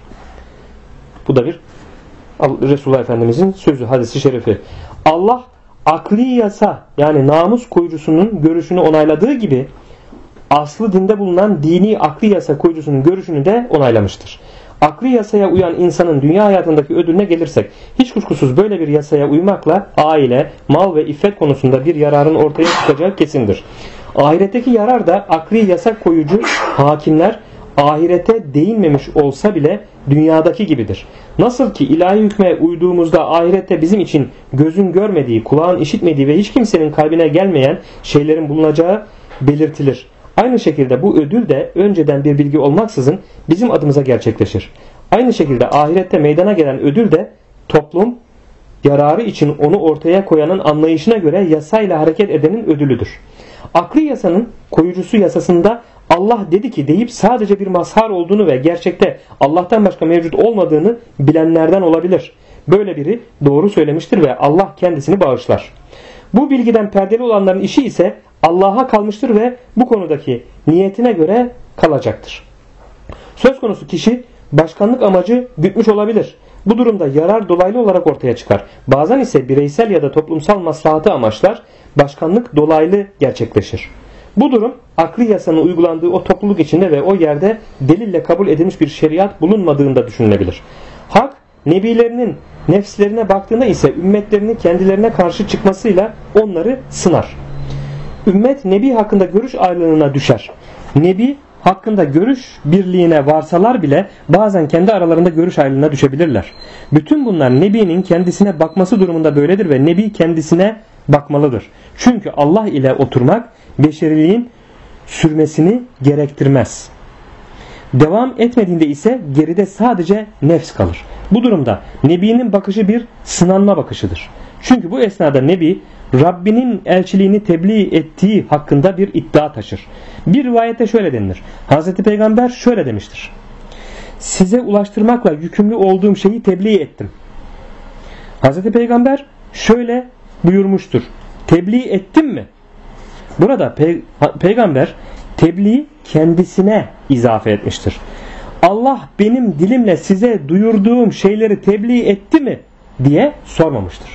Speaker 1: Bu da bir Resulullah Efendimizin sözü, hadisi şerifi. Allah akli yasa yani namus koyucusunun görüşünü onayladığı gibi aslı dinde bulunan dini akli yasa koyucusunun görüşünü de onaylamıştır. Akli yasaya uyan insanın dünya hayatındaki ödülüne gelirsek hiç kuşkusuz böyle bir yasaya uymakla aile, mal ve iffet konusunda bir yararın ortaya çıkacağı kesindir. Ahiretteki yarar da akli yasa koyucu hakimler ahirete değinmemiş olsa bile dünyadaki gibidir. Nasıl ki ilahi hükme uyduğumuzda ahirette bizim için gözün görmediği, kulağın işitmediği ve hiç kimsenin kalbine gelmeyen şeylerin bulunacağı belirtilir. Aynı şekilde bu ödül de önceden bir bilgi olmaksızın bizim adımıza gerçekleşir. Aynı şekilde ahirette meydana gelen ödül de toplum yararı için onu ortaya koyanın anlayışına göre yasayla hareket edenin ödülüdür. Akli yasanın koyucusu yasasında Allah dedi ki deyip sadece bir mazhar olduğunu ve gerçekte Allah'tan başka mevcut olmadığını bilenlerden olabilir. Böyle biri doğru söylemiştir ve Allah kendisini bağışlar. Bu bilgiden perdeli olanların işi ise Allah'a kalmıştır ve bu konudaki niyetine göre kalacaktır. Söz konusu kişi başkanlık amacı gütmüş olabilir. Bu durumda yarar dolaylı olarak ortaya çıkar. Bazen ise bireysel ya da toplumsal maslahatı amaçlar, başkanlık dolaylı gerçekleşir. Bu durum akli yasanın uygulandığı o topluluk içinde ve o yerde delille kabul edilmiş bir şeriat bulunmadığında düşünülebilir. Hak, nebilerinin nefslerine baktığında ise ümmetlerini kendilerine karşı çıkmasıyla onları sınar. Ümmet nebi hakkında görüş ayrılığına düşer. Nebi hakkında görüş birliğine varsalar bile bazen kendi aralarında görüş ayrılığına düşebilirler. Bütün bunlar nebinin kendisine bakması durumunda böyledir ve nebi kendisine bakmalıdır. Çünkü Allah ile oturmak beşeriliğin sürmesini gerektirmez. Devam etmediğinde ise geride sadece nefs kalır. Bu durumda nebinin bakışı bir sınanma bakışıdır. Çünkü bu esnada nebi Rabbinin elçiliğini tebliğ ettiği hakkında bir iddia taşır. Bir rivayette şöyle denilir. Hazreti Peygamber şöyle demiştir. Size ulaştırmakla yükümlü olduğum şeyi tebliğ ettim. Hazreti Peygamber şöyle buyurmuştur. Tebliğ ettim mi? Burada Peygamber tebliğ kendisine izafe etmiştir. Allah benim dilimle size duyurduğum şeyleri tebliğ etti mi diye sormamıştır.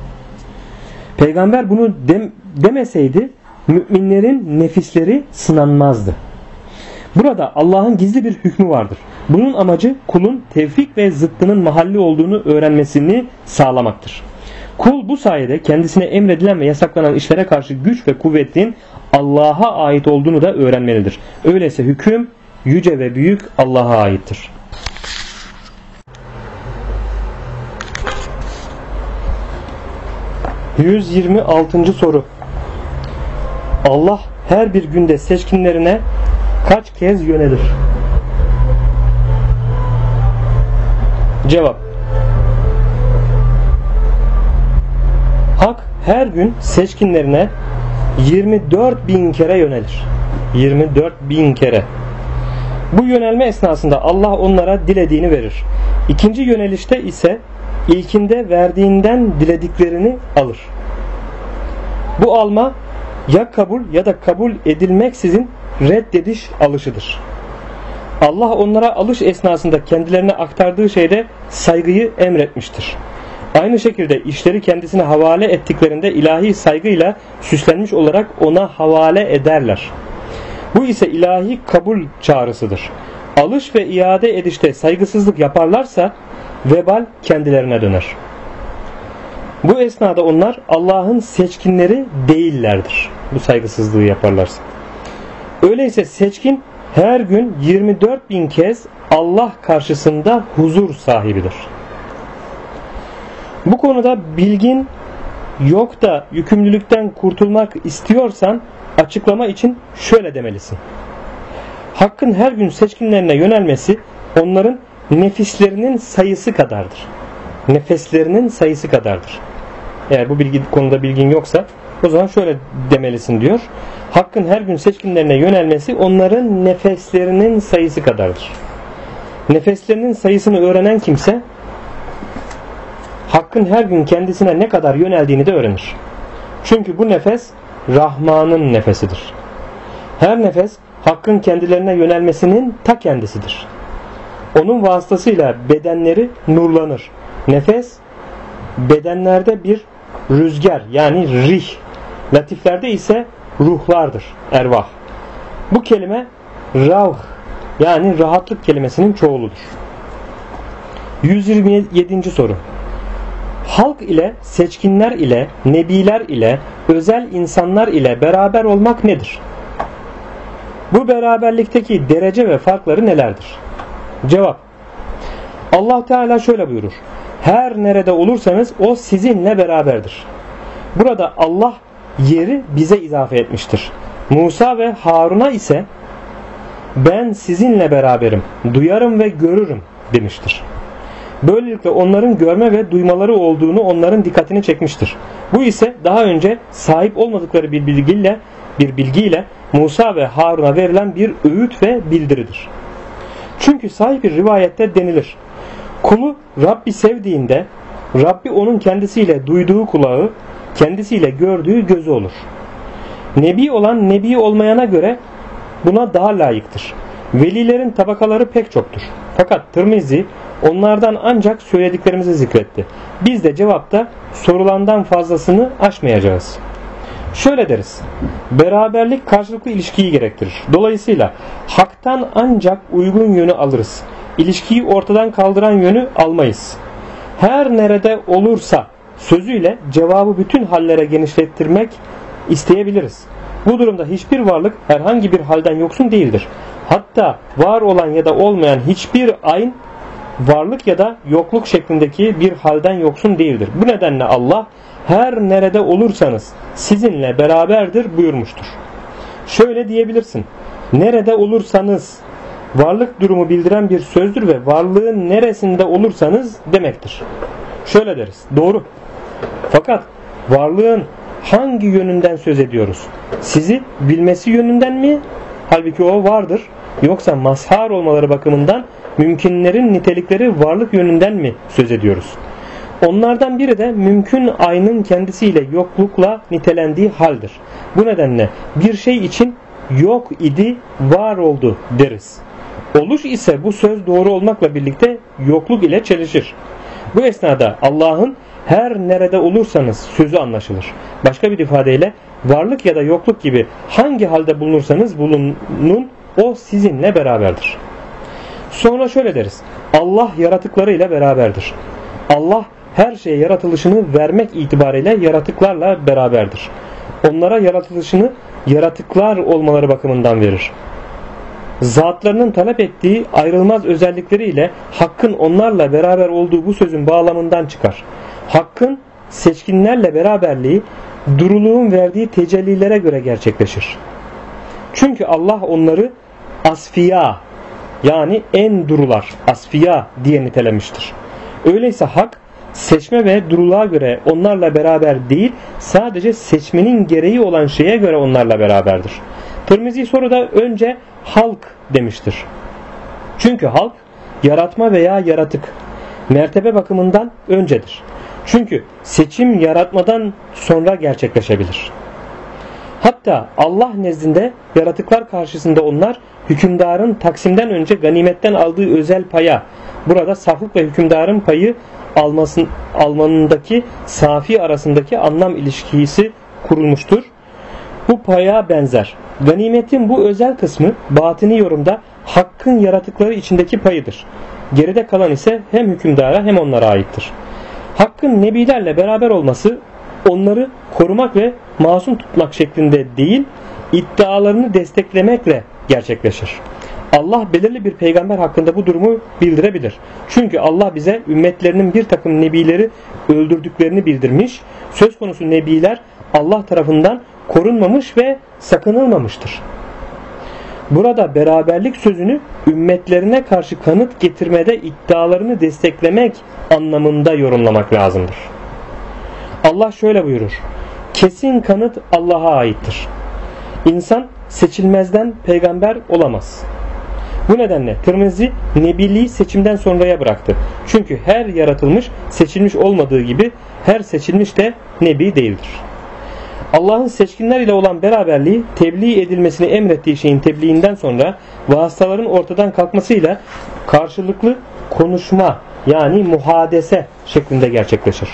Speaker 1: Peygamber bunu demeseydi müminlerin nefisleri sınanmazdı. Burada Allah'ın gizli bir hükmü vardır. Bunun amacı kulun tevfik ve zıttının mahalli olduğunu öğrenmesini sağlamaktır. Kul bu sayede kendisine emredilen ve yasaklanan işlere karşı güç ve kuvvetin Allah'a ait olduğunu da öğrenmelidir. Öyleyse hüküm yüce ve büyük Allah'a aittir. ...126. soru. Allah her bir günde seçkinlerine kaç kez yönelir? Cevap: Hak her gün seçkinlerine 24.000 kere yönelir. 24.000 kere. Bu yönelme esnasında Allah onlara dilediğini verir. İkinci yönelişte ise ilkinde verdiğinden dilediklerini alır. Bu alma ya kabul ya da kabul edilmeksizin reddediş alışıdır. Allah onlara alış esnasında kendilerine aktardığı şeyde saygıyı emretmiştir. Aynı şekilde işleri kendisine havale ettiklerinde ilahi saygıyla süslenmiş olarak ona havale ederler. Bu ise ilahi kabul çağrısıdır. Alış ve iade edişte saygısızlık yaparlarsa vebal kendilerine döner. Bu esnada onlar Allah'ın seçkinleri değillerdir. Bu saygısızlığı yaparlarsa. Öyleyse seçkin her gün 24.000 kez Allah karşısında huzur sahibidir. Bu konuda bilgin yok da yükümlülükten kurtulmak istiyorsan açıklama için şöyle demelisin. Hakkın her gün seçkinlerine yönelmesi onların nefislerinin sayısı kadardır. Nefeslerinin sayısı kadardır. Eğer bu konuda bilgin yoksa o zaman şöyle demelisin diyor. Hakkın her gün seçkinlerine yönelmesi onların nefeslerinin sayısı kadardır. Nefeslerinin sayısını öğrenen kimse Hakkın her gün kendisine ne kadar yöneldiğini de öğrenir. Çünkü bu nefes Rahman'ın nefesidir. Her nefes Hakkın kendilerine yönelmesinin ta kendisidir. Onun vasıtasıyla bedenleri nurlanır. Nefes bedenlerde bir rüzgar yani rih. Latiflerde ise ruhlardır. Ervah. Bu kelime ravh yani rahatlık kelimesinin çoğuludur. 127. soru. Halk ile, seçkinler ile, nebiler ile, özel insanlar ile beraber olmak nedir? Bu beraberlikteki derece ve farkları nelerdir? Cevap: Allah Teala şöyle buyurur. Her nerede olursanız o sizinle beraberdir. Burada Allah yeri bize izafe etmiştir. Musa ve Harun'a ise ben sizinle beraberim, duyarım ve görürüm demiştir. Böylelikle onların görme ve duymaları olduğunu onların dikkatini çekmiştir. Bu ise daha önce sahip olmadıkları bir bilgiyle Musa ve Harun'a verilen bir öğüt ve bildiridir. Çünkü sahih bir rivayette denilir. Kulu Rabbi sevdiğinde Rabbi onun kendisiyle duyduğu kulağı, kendisiyle gördüğü gözü olur. Nebi olan nebi olmayana göre buna daha layıktır. Velilerin tabakaları pek çoktur. Fakat Tirmizi onlardan ancak söylediklerimizi zikretti. Biz de cevapta sorulandan fazlasını aşmayacağız. Şöyle deriz. Beraberlik karşılıklı ilişkiyi gerektirir. Dolayısıyla haktan ancak uygun yönü alırız. İlişkiyi ortadan kaldıran yönü almayız. Her nerede olursa sözüyle cevabı bütün hallere genişlettirmek isteyebiliriz. Bu durumda hiçbir varlık herhangi bir halden yoksun değildir. Hatta var olan ya da olmayan hiçbir ayn varlık ya da yokluk şeklindeki bir halden yoksun değildir. Bu nedenle Allah her nerede olursanız sizinle beraberdir buyurmuştur. Şöyle diyebilirsin. Nerede olursanız varlık durumu bildiren bir sözdür ve varlığın neresinde olursanız demektir. Şöyle deriz. Doğru. Fakat varlığın hangi yönünden söz ediyoruz? Sizi bilmesi yönünden mi? Halbuki o vardır. Yoksa mazhar olmaları bakımından mümkünlerin nitelikleri varlık yönünden mi söz ediyoruz? Onlardan biri de mümkün aynın kendisiyle yoklukla nitelendiği haldir. Bu nedenle bir şey için yok idi, var oldu deriz. Oluş ise bu söz doğru olmakla birlikte yokluk ile çelişir. Bu esnada Allah'ın her nerede olursanız sözü anlaşılır. Başka bir ifadeyle varlık ya da yokluk gibi hangi halde bulunursanız bulunun o sizinle beraberdir. Sonra şöyle deriz. Allah yaratıklarıyla beraberdir. Allah her şeye yaratılışını vermek itibariyle yaratıklarla beraberdir. Onlara yaratılışını yaratıklar olmaları bakımından verir. Zatlarının talep ettiği ayrılmaz özellikleriyle Hakk'ın onlarla beraber olduğu bu sözün bağlamından çıkar. Hakk'ın seçkinlerle beraberliği duruluğun verdiği tecellilere göre gerçekleşir. Çünkü Allah onları asfiya, yani en durular, asfiya diye nitelemiştir. Öyleyse Hak seçme ve duruluğa göre onlarla beraber değil, sadece seçmenin gereği olan şeye göre onlarla beraberdir. Tirmizi soruda önce halk demiştir. Çünkü halk yaratma veya yaratık mertebe bakımından öncedir. Çünkü seçim yaratmadan sonra gerçekleşebilir. Hatta Allah nezdinde yaratıklar karşısında onlar hükümdarın taksimden önce ganimetten aldığı özel paya, burada saflık ve hükümdarın payı almanındaki safi arasındaki anlam ilişkisi kurulmuştur. Bu paya benzer. Ganimetin bu özel kısmı batini yorumda Hakk'ın yaratıkları içindeki payıdır. Geride kalan ise hem hükümdara hem onlara aittir. Hakk'ın nebilerle beraber olması onları korumak ve masum tutmak şeklinde değil, iddialarını desteklemekle gerçekleşir. Allah belirli bir peygamber hakkında bu durumu bildirebilir. Çünkü Allah bize ümmetlerinin bir takım nebileri öldürdüklerini bildirmiş. Söz konusu nebiler Allah tarafından korunmamış ve sakınılmamıştır. Burada beraberlik sözünü ümmetlerine karşı kanıt getirmede iddialarını desteklemek anlamında yorumlamak lazımdır. Allah şöyle buyurur: kesin kanıt Allah'a aittir. İnsan seçilmezden peygamber olamaz. Bu nedenle Tirmizi nebiliği seçimden sonraya bıraktı. Çünkü her yaratılmış seçilmiş olmadığı gibi her seçilmiş de nebi değildir. Allah'ın seçkinler ile olan beraberliği tebliğ edilmesini emrettiği şeyin tebliğinden sonra vasıtaların ortadan kalkmasıyla karşılıklı konuşma, yani muhadese şeklinde gerçekleşir.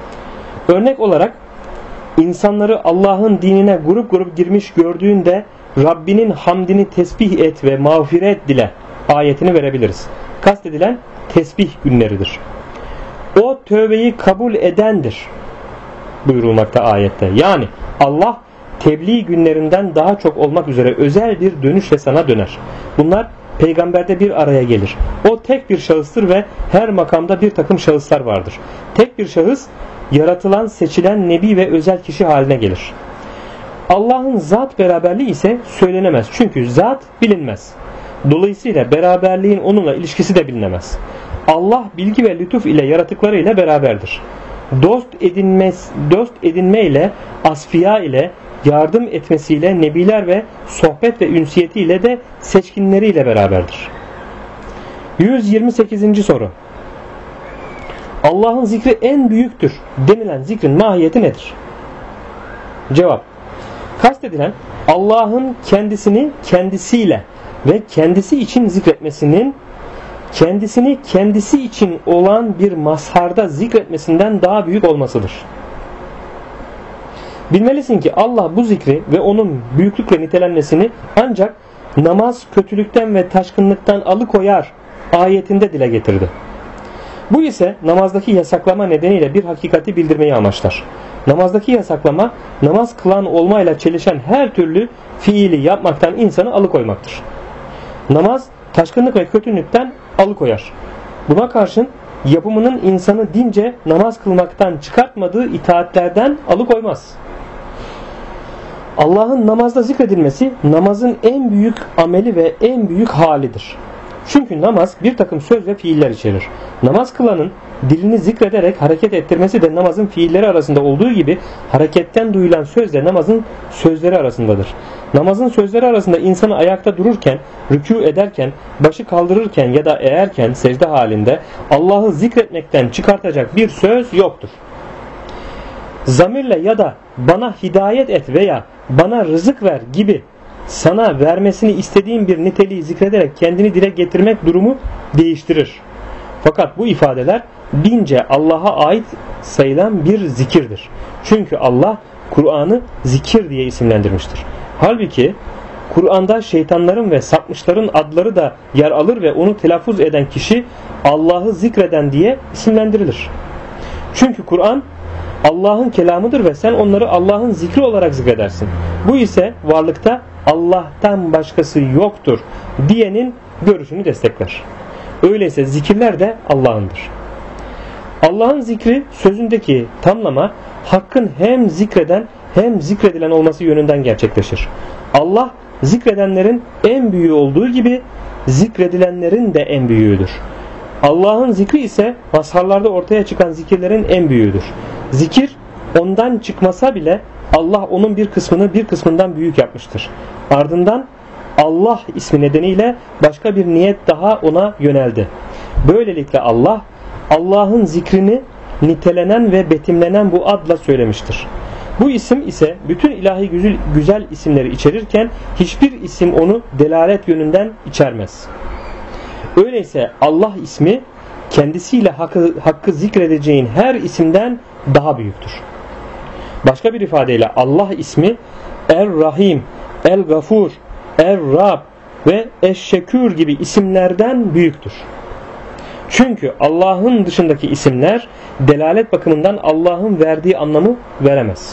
Speaker 1: Örnek olarak insanları Allah'ın dinine grup grup girmiş gördüğünde Rabbinin hamdini tesbih et ve mağfiret dile ayetini verebiliriz. Kastedilen tesbih günleridir. O tövbeyi kabul edendir buyurulmakta ayette. Yani Allah tebliğ günlerinden daha çok olmak üzere özel bir dönüşle sana döner. Bunlar peygamberde bir araya gelir. O tek bir şahıstır ve her makamda bir takım şahıslar vardır. Tek bir şahıs yaratılan, seçilen nebi ve özel kişi haline gelir. Allah'ın zat beraberliği ise söylenemez. Çünkü zat bilinmez. Dolayısıyla beraberliğin onunla ilişkisi de bilinemez. Allah bilgi ve lütuf ile yaratıklarıyla beraberdir. Dost edinme ile, asfiya ile, yardım etmesiyle, nebiler ve sohbet ve ünsiyetiyle de seçkinleriyle beraberdir. 128. soru. Allah'ın zikri en büyüktür denilen zikrin mahiyeti nedir? Cevap. Kastedilen Allah'ın kendisini kendisiyle ve kendisi için zikretmesinin kendisini kendisi için olan bir mazharda zikretmesinden daha büyük olmasıdır. Bilmelisin ki Allah bu zikri ve onun büyüklükle nitelenmesini ancak namaz kötülükten ve taşkınlıktan alıkoyar ayetinde dile getirdi. Bu ise namazdaki yasaklama nedeniyle bir hakikati bildirmeyi amaçlar. Namazdaki yasaklama, namaz kılan olmayla çelişen her türlü fiili yapmaktan insanı alıkoymaktır. Namaz, taşkınlık ve kötülükten alıkoyar. Buna karşın yapımının insanı dince namaz kılmaktan çıkartmadığı itaatlerden alıkoymaz. Allah'ın namazda zikredilmesi namazın en büyük ameli ve en büyük halidir. Çünkü namaz bir takım söz ve fiiller içerir. Namaz kılanın dilini zikrederek hareket ettirmesi de namazın fiilleri arasında olduğu gibi hareketten duyulan söz de namazın sözleri arasındadır. Namazın sözleri arasında insanı ayakta dururken, rükû ederken, başı kaldırırken ya da eğerken secde halinde Allah'ı zikretmekten çıkartacak bir söz yoktur. Zamirle ya da bana hidayet et veya bana rızık ver gibi sana vermesini istediğin bir niteliği zikrederek kendini dile getirmek durumu değiştirir. Fakat bu ifadeler dince Allah'a ait sayılan bir zikirdir. Çünkü Allah Kur'an'ı zikir diye isimlendirmiştir. Halbuki Kur'an'da şeytanların ve sapmışların adları da yer alır ve onu telaffuz eden kişi Allah'ı zikreden diye isimlendirilir. Çünkü Kur'an Allah'ın kelamıdır ve sen onları Allah'ın zikri olarak zikredersin. Bu ise varlıkta Allah'tan başkası yoktur diyenin görüşünü destekler. Öyleyse zikirler de Allah'ındır. Allah'ın zikri sözündeki tamlama hakkın hem zikreden hem zikredilen olması yönünden gerçekleşir. Allah zikredenlerin en büyüğü olduğu gibi zikredilenlerin de en büyüğüdür. Allah'ın zikri ise mazharlarda ortaya çıkan zikirlerin en büyüğüdür. Zikir ondan çıkmasa bile Allah onun bir kısmını bir kısmından büyük yapmıştır. Ardından Allah ismi nedeniyle başka bir niyet daha ona yöneldi. Böylelikle Allah Allah'ın zikrini nitelenen ve betimlenen bu adla söylemiştir. Bu isim ise bütün ilahi güzel isimleri içerirken hiçbir isim onu delalet yönünden içermez. Öyleyse Allah ismi kendisiyle hakkı zikredeceğin her isimden daha büyüktür. Başka bir ifadeyle Allah ismi Er-Rahim, El-Gafur, Er-Rab ve Eş-Şekür gibi isimlerden büyüktür. Çünkü Allah'ın dışındaki isimler delalet bakımından Allah'ın verdiği anlamı veremez.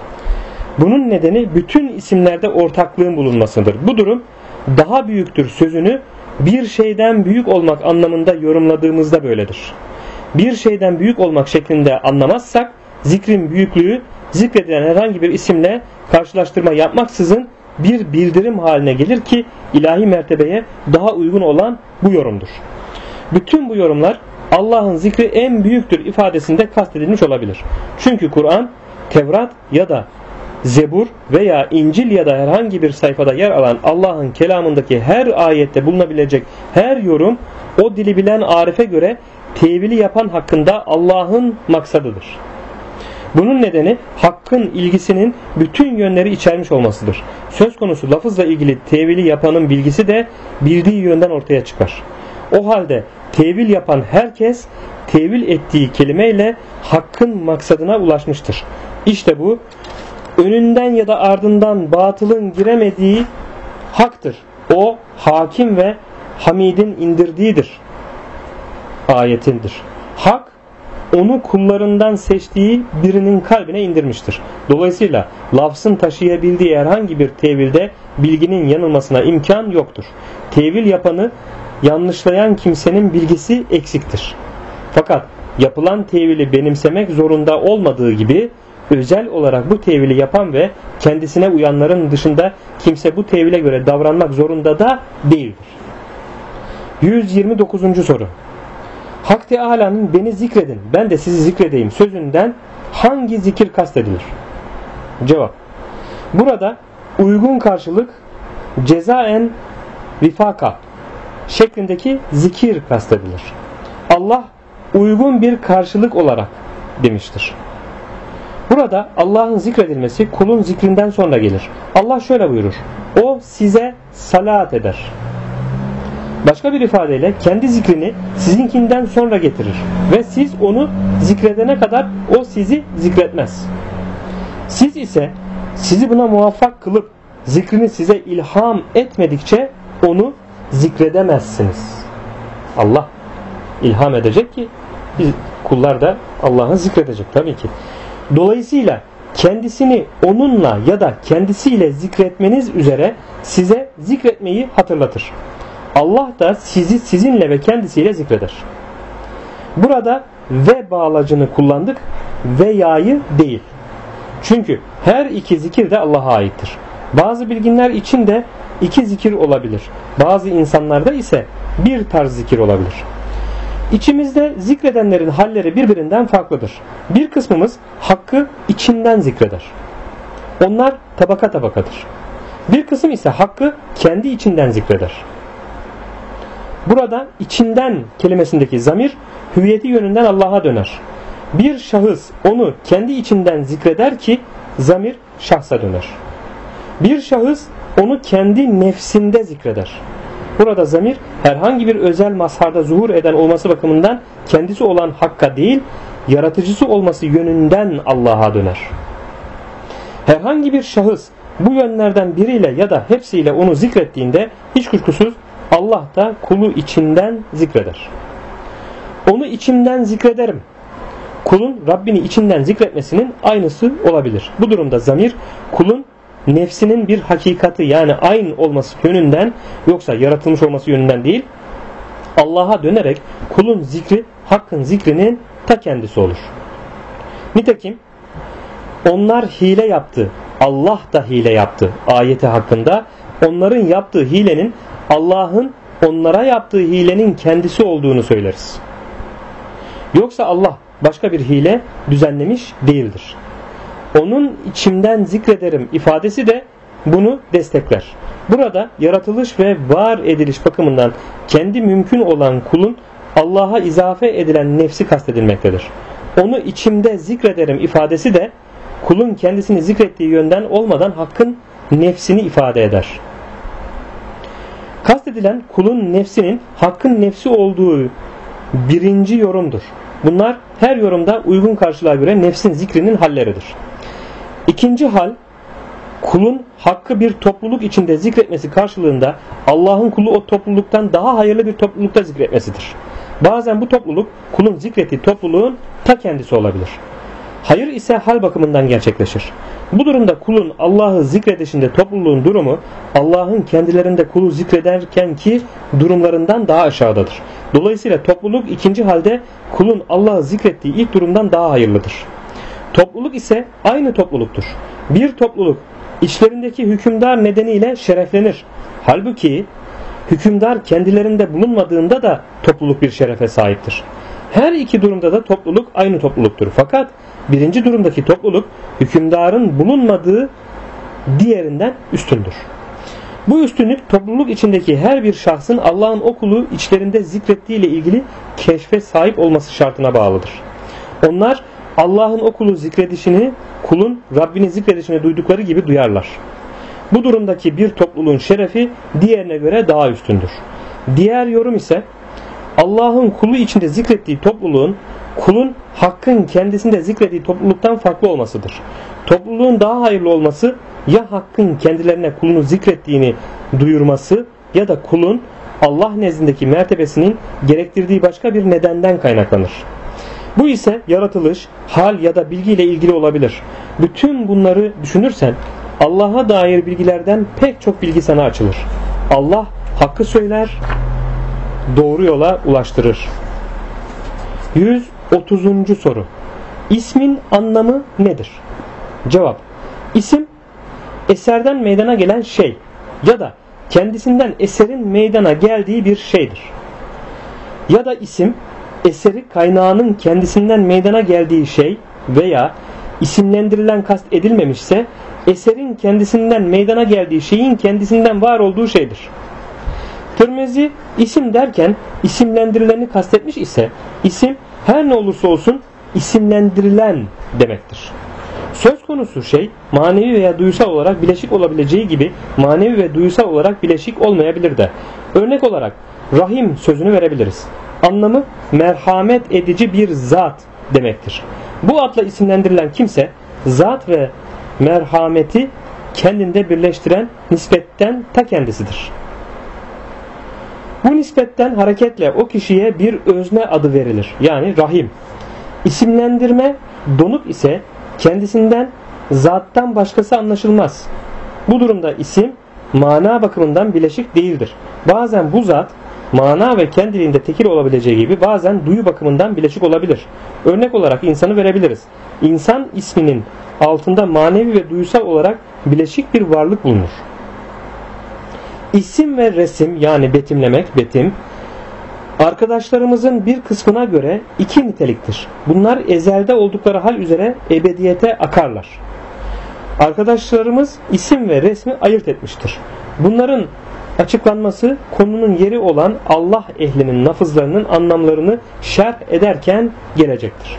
Speaker 1: Bunun nedeni bütün isimlerde ortaklığın bulunmasıdır. Bu durum daha büyüktür sözünü bir şeyden büyük olmak anlamında yorumladığımızda böyledir. Bir şeyden büyük olmak şeklinde anlamazsak zikrin büyüklüğü zikredilen herhangi bir isimle karşılaştırma yapmaksızın bir bildirim haline gelir ki ilahi mertebeye daha uygun olan bu yorumdur. Bütün bu yorumlar Allah'ın zikri en büyüktür ifadesinde kastedilmiş olabilir. Çünkü Kur'an, Tevrat ya da Zebur veya İncil ya da herhangi bir sayfada yer alan Allah'ın kelamındaki her ayette bulunabilecek her yorum o dili bilen arife göre tevili yapan hakkında Allah'ın maksadıdır. Bunun nedeni hakkın ilgisinin bütün yönleri içermiş olmasıdır. Söz konusu lafızla ilgili tevili yapanın bilgisi de bildiği yönden ortaya çıkar. O halde tevil yapan herkes tevil ettiği kelimeyle hakkın maksadına ulaşmıştır. İşte bu önünden ya da ardından batılın giremediği haktır. O hakim ve hamidin indirdiğidir. Ayetindir. Hak onu kullarından seçtiği birinin kalbine indirmiştir. Dolayısıyla lafzın taşıyabildiği herhangi bir tevilde bilginin yanılmasına imkan yoktur. Tevil yapanı yanlışlayan kimsenin bilgisi eksiktir. Fakat yapılan tevili benimsemek zorunda olmadığı gibi özel olarak bu tevili yapan ve kendisine uyanların dışında kimse bu tevile göre davranmak zorunda da değildir. 129. soru. Hak Teâlâ'nın beni zikredin, ben de sizi zikredeyim sözünden hangi zikir kastedilir? Cevap. Burada uygun karşılık cezaen vifaka şeklindeki zikir kastedilir. Allah uygun bir karşılık olarak demiştir. Burada Allah'ın zikredilmesi kulun zikrinden sonra gelir. Allah şöyle buyurur. O size salat eder. Başka bir ifadeyle kendi zikrini sizinkinden sonra getirir. Ve siz onu zikredene kadar o sizi zikretmez. Siz ise sizi buna muvaffak kılıp zikrini size ilham etmedikçe onu zikredemezsiniz. Allah ilham edecek ki biz kullar da Allah'ı zikredecek tabii ki. Dolayısıyla kendisini onunla ya da kendisiyle zikretmeniz üzere size zikretmeyi hatırlatır. Allah da sizi sizinle ve kendisiyle zikreder. Burada ve bağlacını kullandık ve ya'yı değil. Çünkü her iki zikir de Allah'a aittir. Bazı bilginler için de iki zikir olabilir. Bazı insanlarda ise bir tarz zikir olabilir. İçimizde zikredenlerin halleri birbirinden farklıdır. Bir kısmımız hakkı içinden zikreder. Onlar tabaka tabakadır. Bir kısım ise hakkı kendi içinden zikreder. Burada içinden kelimesindeki zamir hüviyeti yönünden Allah'a döner. Bir şahıs onu kendi içinden zikreder ki zamir şahsa döner. Bir şahıs onu kendi nefsinde zikreder. Burada zamir herhangi bir özel mazharda zuhur eden olması bakımından kendisi olan Hakk'a değil, yaratıcısı olması yönünden Allah'a döner. Herhangi bir şahıs bu yönlerden biriyle ya da hepsiyle onu zikrettiğinde hiç kuşkusuz Allah da kulu içinden zikreder. Onu içimden zikrederim. kulun Rabbini içinden zikretmesinin aynısı olabilir. Bu durumda zamir kulun nefsinin bir hakikati yani ayn olması yönünden yoksa yaratılmış olması yönünden değil, Allah'a dönerek kulun zikri hakkın zikrinin ta kendisi olur. Nitekim onlar hile yaptı, Allah da hile yaptı ayeti hakkında onların yaptığı hilenin Allah'ın onlara yaptığı hilenin kendisi olduğunu söyleriz. Yoksa Allah başka bir hile düzenlemiş değildir. Onun içimden zikrederim ifadesi de bunu destekler. Burada yaratılış ve var ediliş bakımından kendi mümkün olan kulun Allah'a izafe edilen nefsi kastedilmektedir. Onu içimde zikrederim ifadesi de kulun kendisini zikrettiği yönden olmadan hakkın nefsini ifade eder. Kastedilen kulun nefsinin hakkın nefsi olduğu birinci yorumdur. Bunlar her yorumda uygun karşılığa göre nefsin zikrinin halleridir. İkinci hal, kulun hakkı bir topluluk içinde zikretmesi karşılığında Allah'ın kulu o topluluktan daha hayırlı bir toplulukta zikretmesidir. Bazen bu topluluk kulun zikrettiği topluluğun ta kendisi olabilir. Hayır ise hal bakımından gerçekleşir. Bu durumda kulun Allah'ı zikredişinde topluluğun durumu Allah'ın kendilerinde kulu zikrederken ki durumlarından daha aşağıdadır. Dolayısıyla topluluk ikinci halde kulun Allah'ı zikrettiği ilk durumdan daha hayırlıdır. Topluluk ise aynı topluluktur. Bir topluluk içlerindeki hükümdar nedeniyle şereflenir. Halbuki hükümdar kendilerinde bulunmadığında da topluluk bir şerefe sahiptir. Her iki durumda da topluluk aynı topluluktur. Fakat birinci durumdaki topluluk hükümdarın bulunmadığı diğerinden üstündür. Bu üstünlük topluluk içindeki her bir şahsın Allah'ın o kulu içlerinde zikrettiği ile ilgili keşfe sahip olması şartına bağlıdır. Onlar Allah'ın o kulu zikredişini, kulun Rabbini zikredişini duydukları gibi duyarlar. Bu durumdaki bir topluluğun şerefi diğerine göre daha üstündür. Diğer yorum ise Allah'ın kulu içinde zikrettiği topluluğun kulun hakkın kendisinde zikrettiği topluluktan farklı olmasıdır. Topluluğun daha hayırlı olması ya hakkın kendilerine kulunu zikrettiğini duyurması ya da kulun Allah nezdindeki mertebesinin gerektirdiği başka bir nedenden kaynaklanır. Bu ise yaratılış, hal ya da bilgiyle ilgili olabilir. Bütün bunları düşünürsen Allah'a dair bilgilerden pek çok bilgi sana açılır. Allah hakkı söyler, doğru yola ulaştırır. 130. soru. İsmin anlamı nedir? Cevap. İsim, eserden meydana gelen şey ya da kendisinden eserin meydana geldiği bir şeydir. Ya da isim, eseri kaynağının kendisinden meydana geldiği şey veya isimlendirilen kast edilmemişse eserin kendisinden meydana geldiği şeyin kendisinden var olduğu şeydir. Tirmizi isim derken isimlendirileni kastetmiş ise isim her ne olursa olsun isimlendirilen demektir. Söz konusu şey manevi veya duysal olarak bileşik olabileceği gibi manevi ve duysal olarak bileşik olmayabilir de. Örnek olarak rahim sözünü verebiliriz. Anlamı merhamet edici bir zat demektir. Bu adla isimlendirilen kimse zat ve merhameti kendinde birleştiren nispetten ta kendisidir. Bu nispetten hareketle o kişiye bir özne adı verilir. Yani rahim. İsimlendirme donuk ise kendisinden zattan başkası anlaşılmaz. Bu durumda isim mana bakımından bileşik değildir. Bazen bu zat mana ve kendiliğinde tekil olabileceği gibi bazen duyu bakımından bileşik olabilir. Örnek olarak insanı verebiliriz. İnsan isminin altında manevi ve duysal olarak bileşik bir varlık bulunur. İsim ve resim yani betimlemek, betim, arkadaşlarımızın bir kısmına göre iki niteliktir. Bunlar ezelde oldukları hal üzere ebediyete akarlar. Arkadaşlarımız isim ve resmi ayırt etmiştir. Bunların açıklanması konunun yeri olan Allah ehlinin lafızlarının anlamlarını şerh ederken gelecektir.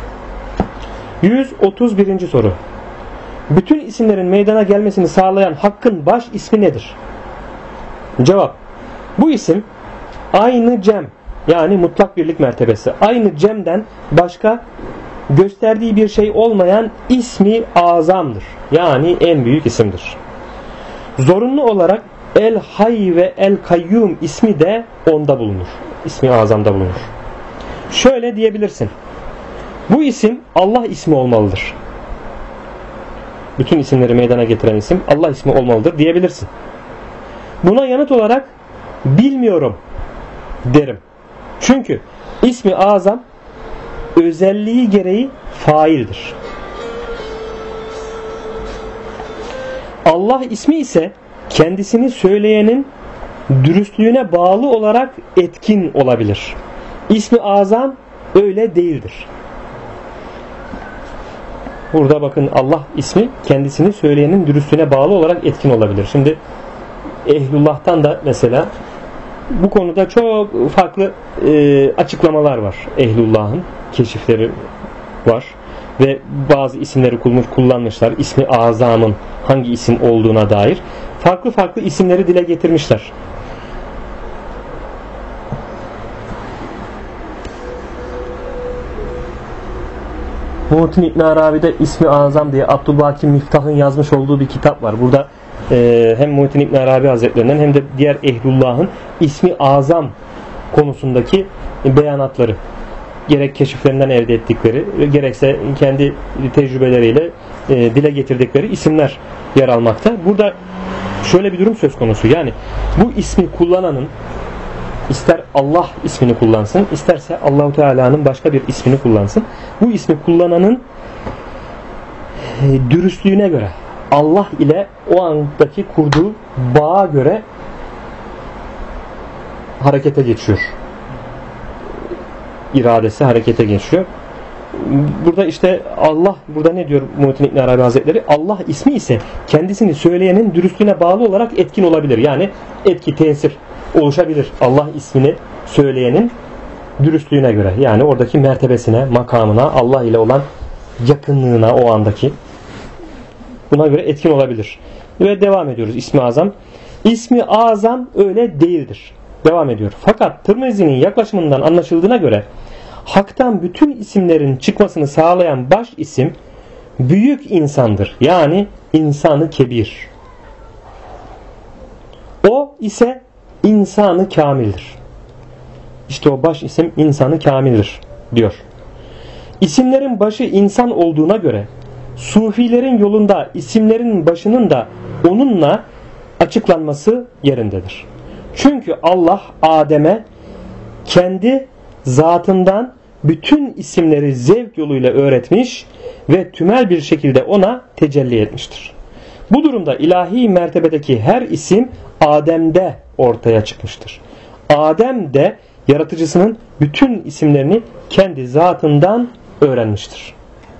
Speaker 1: 131. soru. Bütün isimlerin meydana gelmesini sağlayan hakkın baş ismi nedir? Cevap. Bu isim aynı cem yani mutlak birlik mertebesi. Aynı cemden başka gösterdiği bir şey olmayan ismi azamdır. Yani en büyük isimdir. Zorunlu olarak El Hay ve El Kayyum ismi de onda bulunur. İsmi azamda bulunur. Şöyle diyebilirsin. Bu isim Allah ismi olmalıdır. Bütün isimleri meydana getiren isim Allah ismi olmalıdır diyebilirsin. Buna yanıt olarak bilmiyorum derim. Çünkü ismi azam özelliği gereği faildir. Allah ismi ise kendisini söyleyenin dürüstlüğüne bağlı olarak etkin olabilir. İsmi azam öyle değildir. Burada bakın, Allah ismi kendisini söyleyenin dürüstlüğüne bağlı olarak etkin olabilir. Şimdi Ehlullah'tan da mesela bu konuda çok farklı açıklamalar var. Ehlullah'ın keşifleri var ve bazı isimleri kullanmışlar. İsmi azamın hangi isim olduğuna dair farklı farklı isimleri dile getirmişler. Muhittin İbn Arabi'de İsmi Azam diye Abdülbaki Miftah'ın yazmış olduğu bir kitap var. Burada hem Muhittin İbn Arabi Hazretlerinden hem de diğer Ehlullah'ın İsmi Azam konusundaki beyanatları, gerek keşiflerinden elde ettikleri gerekse kendi tecrübeleriyle dile getirdikleri isimler yer almakta. Burada şöyle bir durum söz konusu. Yani bu ismi kullananın ister Allah ismini kullansın, isterse Allahu Teala'nın başka bir ismini kullansın. Bu ismi kullananın dürüstlüğüne göre, Allah ile o andaki kurduğu bağa göre harekete geçiyor. İradesi harekete geçiyor. Burada işte Allah, burada ne diyor Muhittin İbn Arabi Hazretleri? Allah ismi ise kendisini söyleyenin dürüstlüğüne bağlı olarak etkin olabilir. Yani etki, tesir oluşabilir Allah ismini söyleyenin dürüstlüğüne göre. Yani oradaki mertebesine, makamına, Allah ile olan yakınlığına, o andaki buna göre etkin olabilir. Ve devam ediyoruz. İsmi Azam. İsmi Azam öyle değildir. Devam ediyor. Fakat Tirmizi'nin yaklaşımından anlaşıldığına göre haktan bütün isimlerin çıkmasını sağlayan baş isim büyük insandır. Yani insanı kebir. O ise insanı kamildir. İşte o baş isim insanı kamildir diyor. İsimlerin başı insan olduğuna göre Sufilerin yolunda isimlerin başının da onunla açıklanması yerindedir. Çünkü Allah Adem'e kendi zatından bütün isimleri zevk yoluyla öğretmiş ve tümel bir şekilde ona tecelli etmiştir. Bu durumda ilahi mertebedeki her isim Adem'de ortaya çıkmıştır. Adem de yaratıcısının bütün isimlerini kendi zatından öğrenmiştir.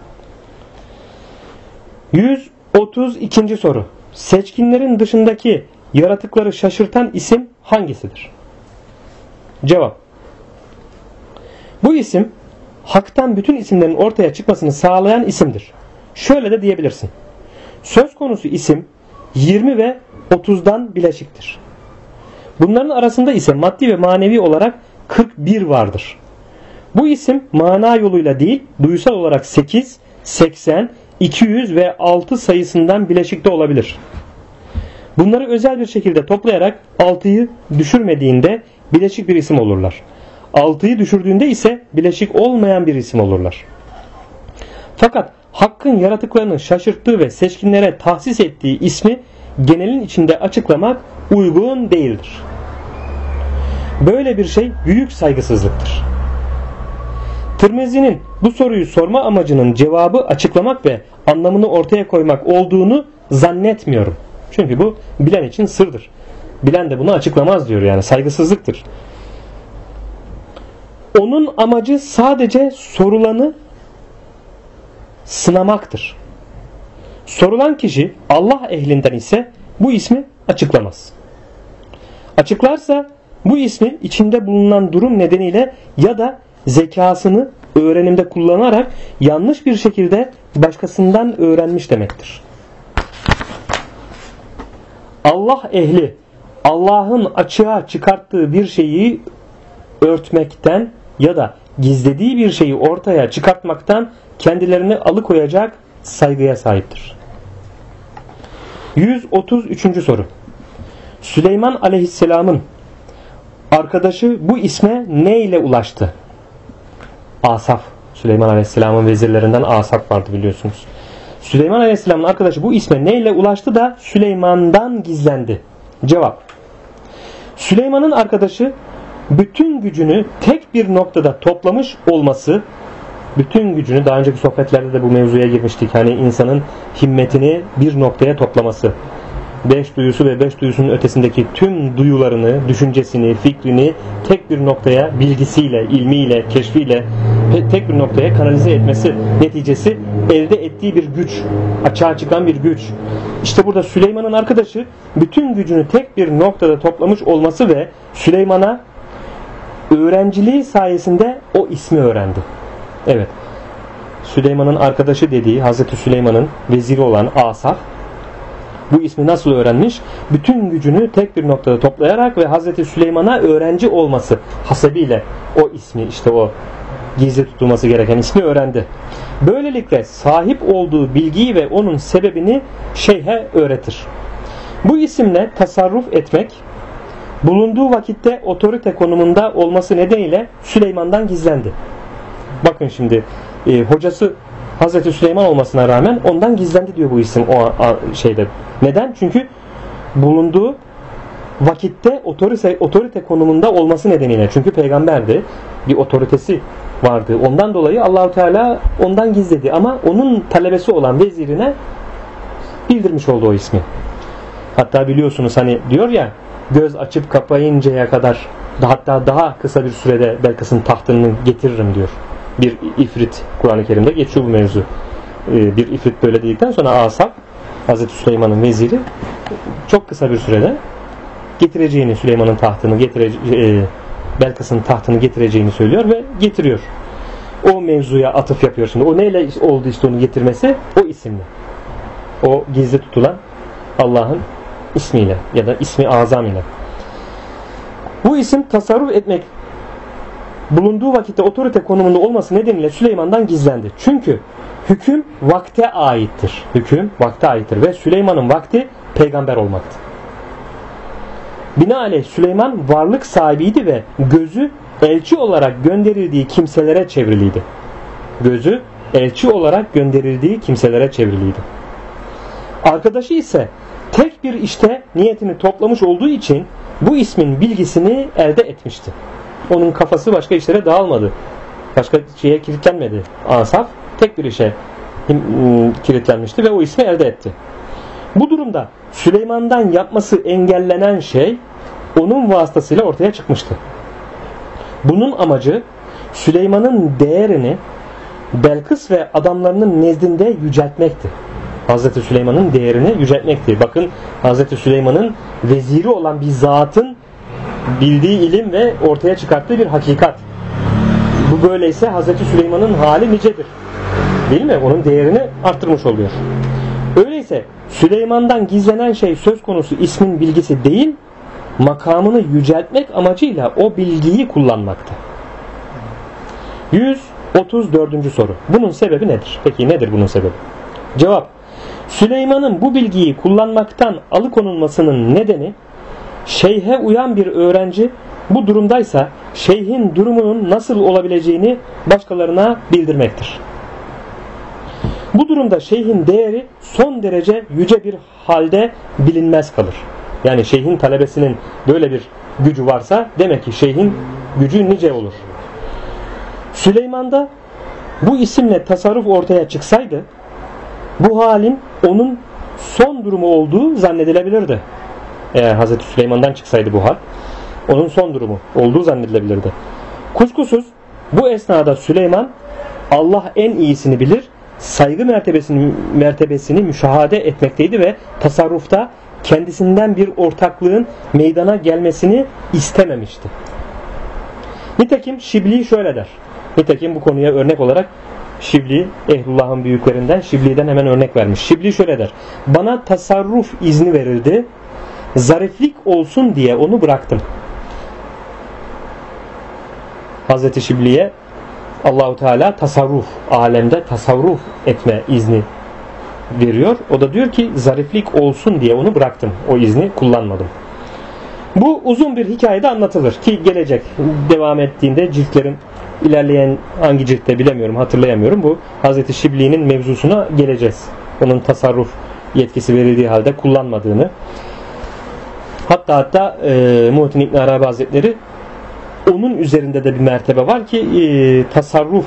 Speaker 1: 132. soru. Seçkinlerin dışındaki yaratıkları şaşırtan isim hangisidir? Cevap. Bu isim haktan bütün isimlerin ortaya çıkmasını sağlayan isimdir. Şöyle de diyebilirsin. Söz konusu isim 20 ve 30'dan bileşiktir. Bunların arasında ise maddi ve manevi olarak 41 vardır. Bu isim mana yoluyla değil, duysal olarak 8, 80, 200 ve 6 sayısından bileşikte olabilir. Bunları özel bir şekilde toplayarak 6'yı düşürmediğinde bileşik bir isim olurlar. 6'yı düşürdüğünde ise bileşik olmayan bir isim olurlar. Fakat Hakk'ın yaratıklarını şaşırttığı ve seçkinlere tahsis ettiği ismi genelin içinde açıklamak uygun değildir. Böyle bir şey büyük saygısızlıktır. Tirmizi'nin bu soruyu sorma amacının cevabı açıklamak ve anlamını ortaya koymak olduğunu zannetmiyorum. Çünkü bu bilen için sırdır. Bilen de bunu açıklamaz diyor, yani saygısızlıktır. Onun amacı sadece sorulanı sınamaktır. Sorulan kişi Allah ehlinden ise bu ismi açıklamaz. Açıklarsa bu ismi içinde bulunan durum nedeniyle ya da zekasını öğrenimde kullanarak yanlış bir şekilde başkasından öğrenmiş demektir. Allah ehli Allah'ın açığa çıkarttığı bir şeyi örtmekten ya da gizlediği bir şeyi ortaya çıkartmaktan kendilerini alıkoyacak saygıya sahiptir. 133. soru. Süleyman Aleyhisselam'ın arkadaşı bu isme ne ile ulaştı? Asaf Süleyman Aleyhisselam'ın vezirlerinden Asaf vardı biliyorsunuz. Süleyman Aleyhisselam'ın arkadaşı bu isme neyle ulaştı da Süleyman'dan gizlendi? Cevap: Süleyman'ın arkadaşı bütün gücünü tek bir noktada toplamış olması, bütün gücünü, daha önceki sohbetlerde de bu mevzuya girmiştik. Hani insanın himmetini bir noktaya toplaması. 5 duyusu ve 5 duyusunun ötesindeki tüm duyularını, düşüncesini, fikrini tek bir noktaya bilgisiyle, ilmiyle, keşfiyle tek bir noktaya kanalize etmesi neticesi elde ettiği bir güç, açığa çıkan bir güç. İşte burada Süleyman'ın arkadaşı bütün gücünü tek bir noktada toplamış olması ve Süleyman'a öğrenciliği sayesinde o ismi öğrendi. Evet. Süleyman'ın arkadaşı dediği Hazreti Süleyman'ın veziri olan Asaf bu ismi nasıl öğrenmiş? Bütün gücünü tek bir noktada toplayarak ve Hazreti Süleyman'a öğrenci olması hasebiyle o ismi, işte o gizli tutulması gereken ismi öğrendi. Böylelikle sahip olduğu bilgiyi ve onun sebebini şeyhe öğretir. Bu isimle tasarruf etmek bulunduğu vakitte otorite konumunda olması nedeniyle Süleyman'dan gizlendi. Bakın şimdi hocası Hazreti Süleyman olmasına rağmen ondan gizlendi diyor bu isim o şeyde. Neden? Çünkü bulunduğu vakitte otorite konumunda olması nedeniyle. Çünkü peygamberdi. Bir otoritesi vardı. Ondan dolayı Allahu Teala ondan gizledi ama onun talebesi olan vezirine bildirmiş oldu o ismi. Hatta biliyorsunuz hani diyor ya, göz açıp kapayıncaya kadar, hatta daha kısa bir sürede Belkıs'ın tahtını getiririm diyor. Bir ifrit, Kur'an-ı Kerim'de geçiyor bu mevzu. Bir ifrit böyle dedikten sonra Asaf, Hazreti Süleyman'ın veziri, çok kısa bir sürede getireceğini, Süleyman'ın tahtını Belkıs'ın tahtını getireceğini söylüyor ve getiriyor. O mevzuya atıf yapıyor şimdi. O neyle oldu işte onu getirmesi? O isimle. O gizli tutulan Allah'ın ismiyle ya da ismi azam ile. Bu isim tasarruf etmek bulunduğu vakitte otorite konumunda olması nedeniyle Süleyman'dan gizlendi. Çünkü hüküm vakte aittir. Hüküm vakte aittir ve Süleyman'ın vakti peygamber olmaktı. Binaenaleyh Süleyman varlık sahibiydi ve gözü elçi olarak gönderildiği kimselere çevriliydi. Gözü elçi olarak gönderildiği kimselere çevriliydi. Arkadaşı ise tek bir işte niyetini toplamış olduğu için bu ismin bilgisini elde etmişti. Onun kafası başka işlere dağılmadı. Başka şeye kilitlenmedi. Asaf tek bir işe kilitlenmişti ve o ismi elde etti. Bu durumda Süleyman'dan yapması engellenen şey onun vasıtasıyla ortaya çıkmıştı. Bunun amacı Süleyman'ın değerini Belkıs ve adamlarının nezdinde yüceltmekti. Hazreti Süleyman'ın değerini yüceltmekti. Bakın Hazreti Süleyman'ın veziri olan bir zatın bildiği ilim ve ortaya çıkarttığı bir hakikat. Bu böyleyse Hazreti Süleyman'ın hali nicedir. Değil mi? Onun değerini arttırmış oluyor. Öyleyse Süleyman'dan gizlenen şey söz konusu ismin bilgisi değil, makamını yüceltmek amacıyla o bilgiyi kullanmaktı. 134. soru. Bunun sebebi nedir? Peki nedir bunun sebebi? Cevap: Süleyman'ın bu bilgiyi kullanmaktan alıkonulmasının nedeni, şeyhe uyan bir öğrenci bu durumdaysa şeyhin durumunun nasıl olabileceğini başkalarına bildirmektir. Bu durumda şeyhin değeri son derece yüce bir halde bilinmez kalır. Yani şeyhin talebesinin böyle bir gücü varsa demek ki şeyhin gücü nice olur. Süleyman'da bu isimle tasarruf ortaya çıksaydı bu halin onun son durumu olduğu zannedilebilirdi. Eğer Hazreti Süleyman'dan çıksaydı bu hal, onun son durumu olduğu zannedilebilirdi. Kuşkusuz bu esnada Süleyman Allah en iyisini bilir, saygı mertebesini müşahede etmekteydi ve tasarrufta kendisinden bir ortaklığın meydana gelmesini istememişti. Nitekim Şibli şöyle der. Nitekim bu konuya örnek olarak Şibli, Ehlullah'ın büyüklerinden Şibli'den hemen örnek vermiş. Şibli şöyle der: bana tasarruf izni verildi, zariflik olsun diye onu bıraktım. Hazreti Şibli'ye Allahu Teala tasarruf, alemde tasarruf etme izni veriyor. O da diyor ki zariflik olsun diye onu bıraktım. O izni kullanmadım. Bu uzun bir hikayede anlatılır ki gelecek devam ettiğinde ciltlerin ilerleyen hangi ciltte bilemiyorum, hatırlayamıyorum. Bu Hazreti Şibli'nin mevzusuna geleceğiz. Onun tasarruf yetkisi verildiği halde kullanmadığını. Hatta Muhittin İbn Arabi Hazretleri onun üzerinde de bir mertebe var ki tasarruf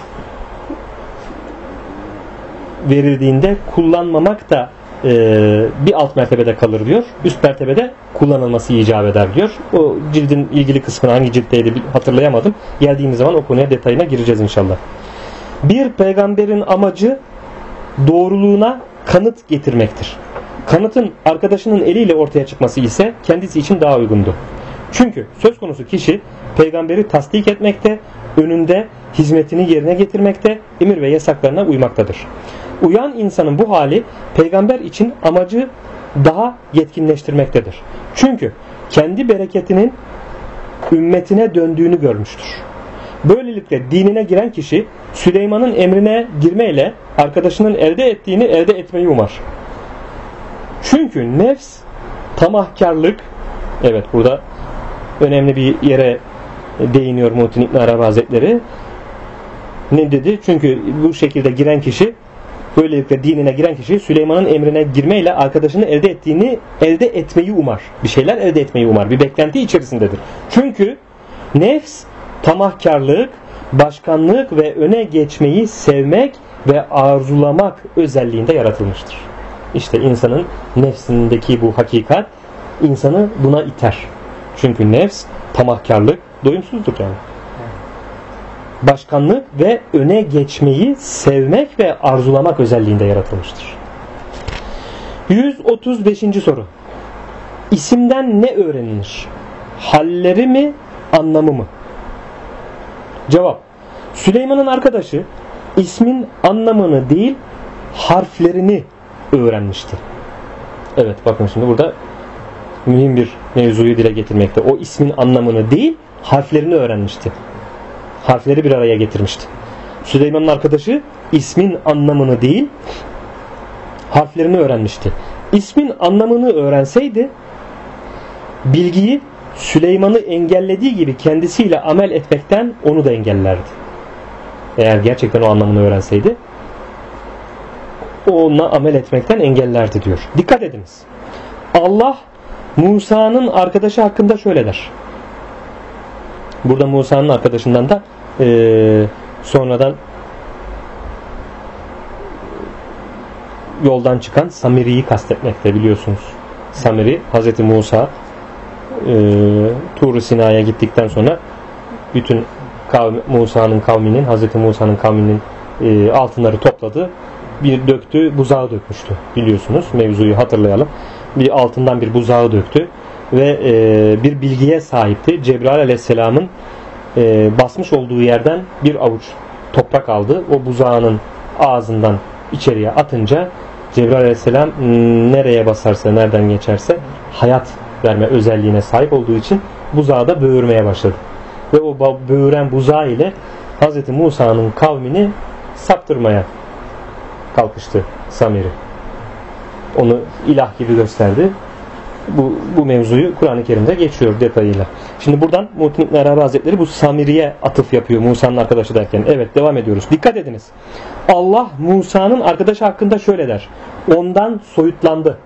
Speaker 1: verildiğinde kullanmamak da bir alt mertebede kalır diyor. Üst mertebede kullanılması icap eder diyor. O cildin ilgili kısmını hangi ciltteydi hatırlayamadım. Geldiğimiz zaman o konuya detayına gireceğiz inşallah. Bir peygamberin amacı doğruluğuna kanıt getirmektir. Kanıtın arkadaşının eliyle ortaya çıkması ise kendisi için daha uygundu. Çünkü söz konusu kişi peygamberi tasdik etmekte, önünde hizmetini yerine getirmekte, emir ve yasaklarına uymaktadır. Uyan insanın bu hali peygamber için amacı daha yetkinleştirmektedir. Çünkü kendi bereketinin ümmetine döndüğünü görmüştür. Böylelikle dinine giren kişi Süleyman'ın emrine girmeyle arkadaşının elde ettiğini elde etmeyi umar. Çünkü nefs, tamahkarlık, evet burada önemli bir yere değiniyor Muhittin İbn Arabi Hazretleri. Ne dedi? Çünkü bu şekilde giren kişi, böylelikle dinine giren kişi Süleyman'ın emrine girmeyle arkadaşının elde ettiğini elde etmeyi umar. Bir şeyler elde etmeyi umar. Bir beklenti içerisindedir. Çünkü nefs, tamahkarlık, başkanlık ve öne geçmeyi sevmek ve arzulamak özelliğinde yaratılmıştır. İşte insanın nefsindeki bu hakikat insanı buna iter. Çünkü nefs, tamahkarlık, doyumsuzluk yani. Başkanlık ve öne geçmeyi sevmek ve arzulamak özelliğinde yaratılmıştır. 135. soru. İsimden ne öğrenilir? Halleri mi, anlamı mı? Cevap. Süleyman'ın arkadaşı ismin anlamını değil, harflerini öğrenmişti. Evet, bakın şimdi burada mühim bir mevzuyu dile getirmekte. O ismin anlamını değil, harflerini öğrenmişti. Harfleri bir araya getirmişti. Süleyman'ın arkadaşı ismin anlamını değil, harflerini öğrenmişti. İsmin anlamını öğrenseydi, bilgiyi Süleyman'ı engellediği gibi kendisiyle amel etmekten onu da engellerdi. Eğer gerçekten o anlamını öğrenseydi, onunla amel etmekten engellerdi diyor. Dikkat ediniz. Allah Musa'nın arkadaşı hakkında şöyle der. Burada Musa'nın arkadaşından da sonradan yoldan çıkan Samiri'yi kastetmekte, biliyorsunuz. Samiri, Hazreti Musa Tur-u Sina'ya gittikten sonra bütün Musa'nın kavminin, Hazreti Musa'nın kavminin altınları topladı. Bir döktü, buzağı dökmüştü. Biliyorsunuz, mevzuyu hatırlayalım. Bir altından bir buzağı döktü ve bir bilgiye sahipti. Cebrail Aleyhisselam'ın basmış olduğu yerden bir avuç toprak aldı. O buzağının ağzından içeriye atınca Cebrail Aleyhisselam nereye basarsa, nereden geçerse hayat verme özelliğine sahip olduğu için buzağı da böğürmeye başladı. Ve o böğüren buzağı ile Hz. Musa'nın kavmini saptırmaya kalkıştı Samiri. Onu ilah gibi gösterdi. Bu mevzuyu Kur'an-ı Kerim'de geçiyor detayıyla. Şimdi buradan Muhittin İbn Arabi Hazretleri bu Samiri'ye atıf yapıyor Musa'nın arkadaşı derken. Evet, devam ediyoruz. Dikkat ediniz. Allah Musa'nın arkadaşı hakkında şöyle der. Ondan soyutlandı.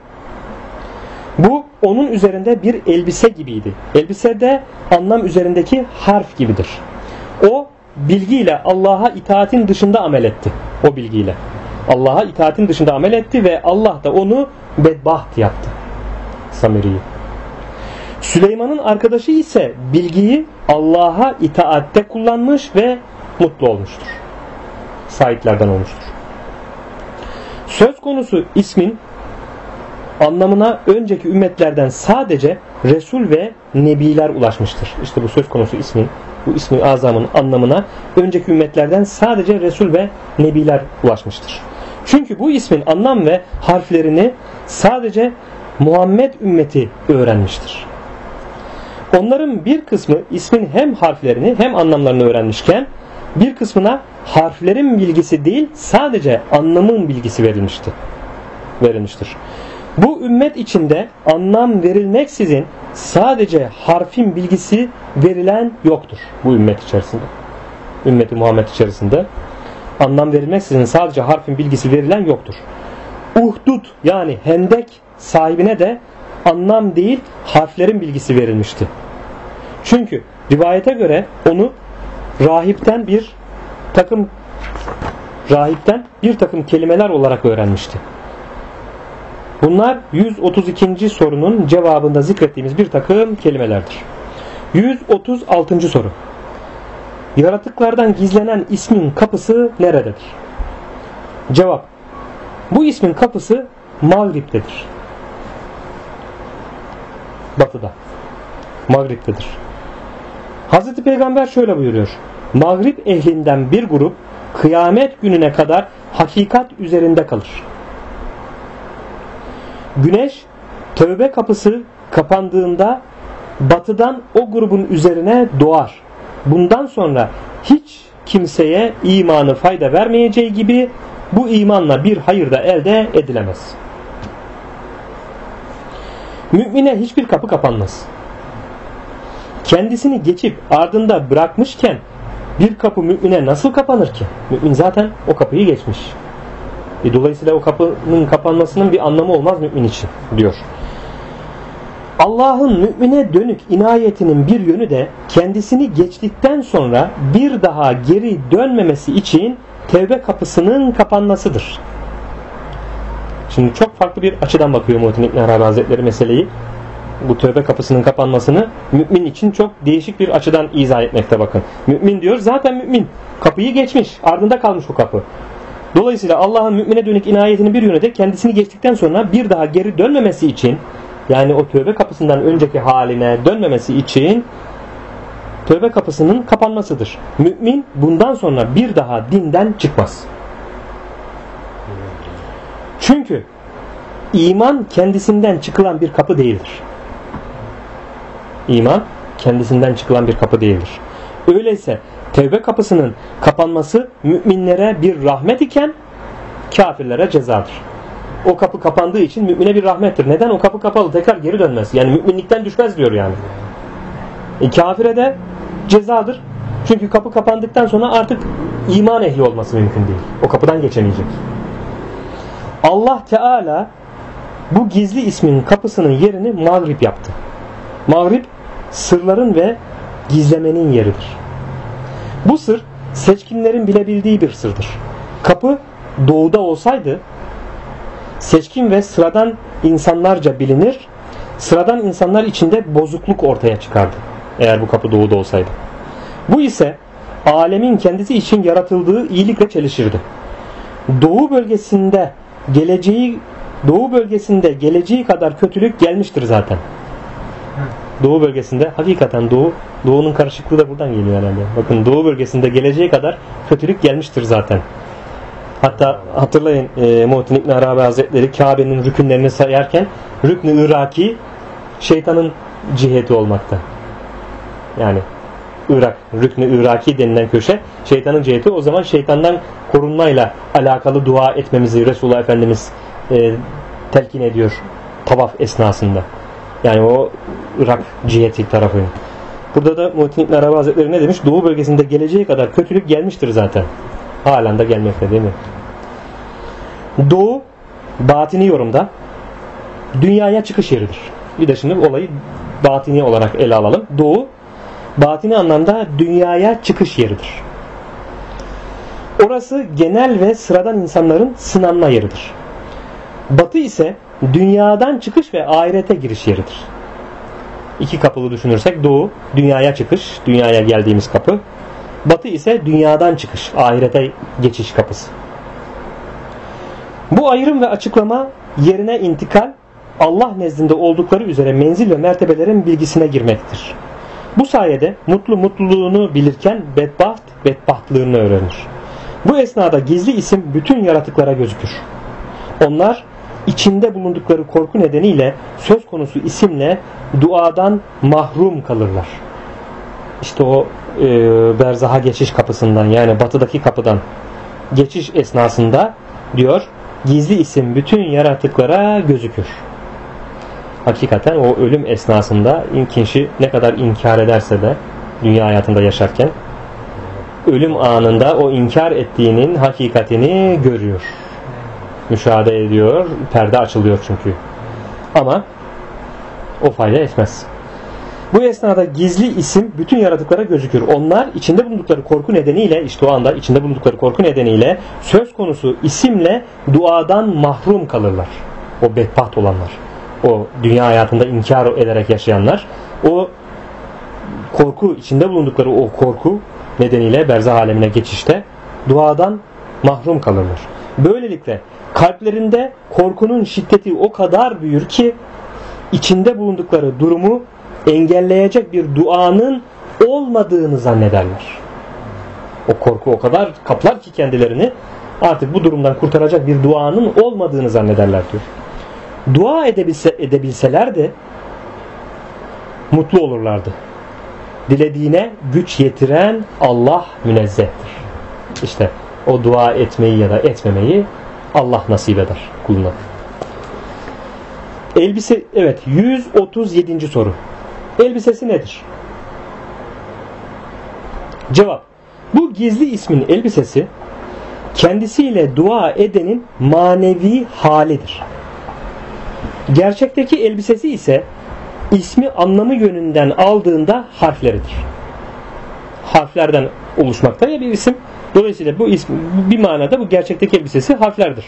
Speaker 1: Bu onun üzerinde bir elbise gibiydi. Elbise de anlam üzerindeki harf gibidir. O bilgiyle Allah'a itaatin dışında amel etti. O bilgiyle Allah'a itaatin dışında amel etti ve Allah da onu bedbaht yaptı. Samiri'yi. Süleyman'ın arkadaşı ise bilgiyi Allah'a itaatte kullanmış ve mutlu olmuştur. Saitlerden olmuştur. Söz konusu ismin anlamına önceki ümmetlerden sadece Resul ve Nebiler ulaşmıştır. İşte bu söz konusu ismin, bu ismi azamın anlamına önceki ümmetlerden sadece Resul ve Nebiler ulaşmıştır. Çünkü bu ismin anlam ve harflerini sadece Muhammed ümmeti öğrenmiştir. Onların bir kısmı ismin hem harflerini hem anlamlarını öğrenmişken bir kısmına harflerin bilgisi değil sadece anlamın bilgisi verilmiştir. Bu ümmet içinde anlam verilmeksizin sadece harfin bilgisi verilen yoktur bu ümmet içerisinde. ümmeti Muhammed içerisinde. Anlam verilmeksizin sadece harfin bilgisi verilen yoktur. Uhdud yani hendek sahibine de anlam değil harflerin bilgisi verilmişti. Çünkü rivayete göre onu rahipten bir takım kelimeler olarak öğrenmişti. Bunlar 132. sorunun cevabında zikrettiğimiz bir takım kelimelerdir. 136. soru. Yaratıklardan gizlenen ismin kapısı nerededir? Cevap. Bu ismin kapısı Mağrib'tedir. Batıda. Mağrib'tedir. Hazreti Peygamber şöyle buyuruyor. Mağrib ehlinden bir grup kıyamet gününe kadar hakikat üzerinde kalır. Güneş tövbe kapısı kapandığında batıdan o grubun üzerine doğar. Bundan sonra hiç kimseye imanı fayda vermeyeceği gibi bu imanla bir hayır da elde edilemez. Mümine hiçbir kapı kapanmaz. Kendisini geçip ardında bırakmışken bir kapı mümine nasıl kapanır ki? Mümin zaten o kapıyı geçmiş. Dolayısıyla o kapının kapanmasının bir anlamı olmaz mümin için diyor. Allah'ın mümine dönük inayetinin bir yönü de kendisini geçtikten sonra bir daha geri dönmemesi için tevbe kapısının kapanmasıdır. Şimdi çok farklı bir açıdan bakıyor Muhittin İbn Arabi Hazretleri meseleyi. Bu tövbe kapısının kapanmasını mümin için çok değişik bir açıdan izah etmekte bakın. Mümin diyor zaten mümin. Kapıyı geçmiş. Ardında kalmış o kapı. Dolayısıyla Allah'ın mümine dönük inayetinin bir yönü de kendisini geçtikten sonra bir daha geri dönmemesi için, yani o tövbe kapısından önceki haline dönmemesi için tövbe kapısının kapanmasıdır. Mümin bundan sonra bir daha dinden çıkmaz. Çünkü iman kendisinden çıkılan bir kapı değildir. İman kendisinden çıkılan bir kapı değildir. Öyleyse tevbe kapısının kapanması müminlere bir rahmet iken kafirlere cezadır. O kapı kapandığı için mümine bir rahmettir. Neden? O kapı kapalı, tekrar geri dönmez. Yani müminlikten düşmez diyor yani. Kafire de cezadır. Çünkü kapı kapandıktan sonra artık iman ehli olması mümkün değil. O kapıdan geçemeyecek. Allah Teala bu gizli ismin kapısının yerini Mağrib yaptı. Mağrib sırların ve gizlemenin yeridir. Bu sır seçkinlerin bilebildiği bir sırdır. Kapı doğuda olsaydı seçkin ve sıradan insanlarca bilinir, sıradan insanlar içinde bozukluk ortaya çıkardı. Eğer bu kapı doğuda olsaydı. Bu ise alemin kendisi için yaratıldığı iyilikle çelişirdi. Doğu bölgesinde geleceği kadar kötülük gelmiştir zaten. Doğu bölgesinde hakikaten doğunun karışıklığı da buradan geliyor herhalde. Bakın doğu bölgesinde geleceği kadar kötülük gelmiştir zaten. Hatta hatırlayın Muhittin İbn Arabi Hazretleri Kabe'nin rükünlerini sayarken rükn-i Iraki şeytanın ciheti olmakta. Yani Irak, rükn-i Iraki denilen köşe şeytanın ciheti. O zaman şeytandan korunmayla alakalı dua etmemizi Resulullah Efendimiz telkin ediyor tavaf esnasında. Yani o Irak ciheti tarafı. Burada da Muhittin İbn Arabi Hazretleri ne demiş? Doğu bölgesinde geleceği kadar kötülük gelmiştir zaten. Halen de gelmekte değil mi? Doğu batini yorumda dünyaya çıkış yeridir. Bir de şimdi olayı batini olarak ele alalım. Doğu batini anlamda dünyaya çıkış yeridir. Orası genel ve sıradan insanların sınanma yeridir. Batı ise dünyadan çıkış ve ahirete giriş yeridir. İki kapılı düşünürsek doğu dünyaya çıkış, dünyaya geldiğimiz kapı. Batı ise dünyadan çıkış, ahirete geçiş kapısı. Bu ayrım ve açıklama yerine intikal Allah nezdinde oldukları üzere menzil ve mertebelerin bilgisine girmektir. Bu sayede mutlu mutluluğunu bilirken bedbaht bedbahtlığını öğrenir. Bu esnada gizli isim bütün yaratıklara gözükür. Onlar içinde bulundukları korku nedeniyle söz konusu isimle duadan mahrum kalırlar. İşte o berzaha geçiş kapısından, yani batıdaki kapıdan geçiş esnasında diyor gizli isim bütün yaratıklara gözükür. Hakikaten o ölüm esnasında kişi ne kadar inkar ederse de dünya hayatında yaşarken ölüm anında o inkar ettiğinin hakikatini görüyor. Müşahede ediyor. Perde açılıyor çünkü. Ama o fayda etmez. Bu esnada gizli isim bütün yaratıklara gözükür. Onlar içinde bulundukları korku nedeniyle, işte o anda içinde bulundukları korku nedeniyle söz konusu isimle duadan mahrum kalırlar. O bedbaht olanlar. O dünya hayatında inkar ederek yaşayanlar. O korku, içinde bulundukları o korku nedeniyle berzah alemine geçişte duadan mahrum kalırlar. Böylelikle kalplerinde korkunun şiddeti o kadar büyür ki içinde bulundukları durumu engelleyecek bir duanın olmadığını zannederler. O korku o kadar kaplar ki kendilerini, artık bu durumdan kurtaracak bir duanın olmadığını zannederler diyor. Dua edebilseler de mutlu olurlardı. Dilediğine güç yetiren Allah münezzehtir. İşte o dua etmeyi ya da etmemeyi Allah nasip eder kuluna. Elbise, evet, 137. soru. Elbisesi nedir? Cevap: bu gizli ismin elbisesi kendisiyle dua edenin manevi halidir. Gerçekteki elbisesi ise ismi anlamı yönünden aldığında harfleridir. Harflerden oluşmakta ya bir isim. Dolayısıyla bu ismi bir manada bu gerçekteki elbisesi harflerdir.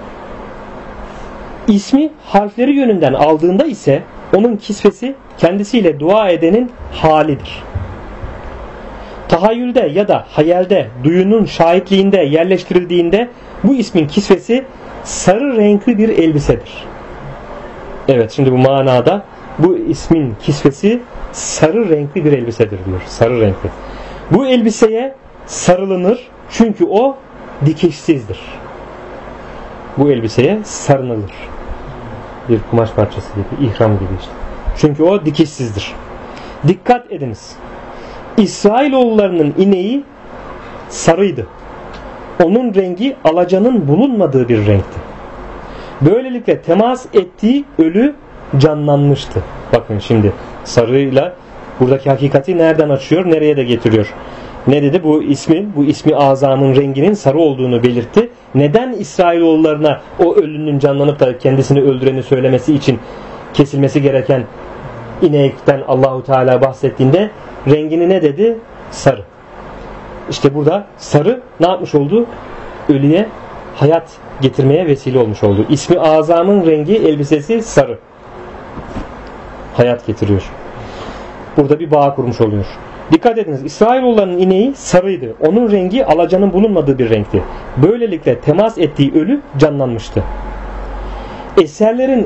Speaker 1: İsmi harfleri yönünden aldığında ise onun kisvesi kendisiyle dua edenin halidir. Tahayyülde ya da hayalde duyunun şahitliğinde yerleştirildiğinde bu ismin kisvesi sarı renkli bir elbisedir. Evet, şimdi bu manada bu ismin kisvesi sarı renkli bir elbisedir diyor. Sarı renkli. Bu elbiseye sarılınır çünkü o dikişsizdir. Bu elbiseye sarınılır. Bir kumaş parçası gibi, ihram gibi işte. Çünkü o dikişsizdir. Dikkat ediniz. İsrailoğullarının ineği sarıydı. Onun rengi alacanın bulunmadığı bir renkti. Böylelikle temas ettiği ölü canlanmıştı. Bakın şimdi sarıyla buradaki hakikati nereden açıyor, nereye de getiriyor. Ne dedi? Bu ismi azamın renginin sarı olduğunu belirtti. Neden İsrailoğullarına o ölünün canlanıp da kendisini öldüreni söylemesi için kesilmesi gereken inekten Allahu Teala bahsettiğinde rengini ne dedi? Sarı. İşte burada sarı ne yapmış oldu? Ölüye hayat getirmeye vesile olmuş oldu. İsmi azamın rengi, elbisesi sarı. Hayat getiriyor. Burada bir bağ kurmuş oluyor. Dikkat ediniz, İsrailoğullarının ineği sarıydı. Onun rengi alacanın bulunmadığı bir renkti. Böylelikle temas ettiği ölü canlanmıştı. Eserlerin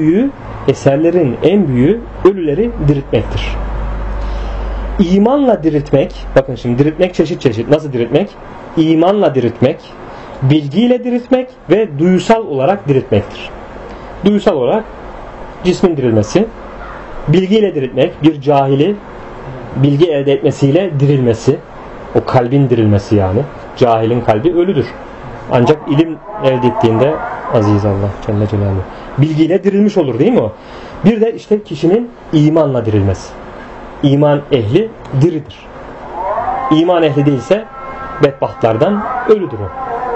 Speaker 1: en büyüğü ölüleri diriltmektir. İmanla diriltmek, bakın şimdi diriltmek çeşit çeşit. Nasıl diriltmek? İmanla diriltmek, bilgiyle diriltmek ve duysal olarak diriltmektir. Duysal olarak cismin dirilmesi, bilgiyle diriltmek, bir cahili bilgi elde etmesiyle dirilmesi, o kalbin dirilmesi yani. Cahilin kalbi ölüdür. Ancak ilim elde ettiğinde aziz Allah Celle Celaluhu bilgiyle dirilmiş olur, değil mi o? Bir de işte kişinin imanla dirilmesi. İman ehli diridir. İman ehli değilse bedbahtlardan ölüdür o.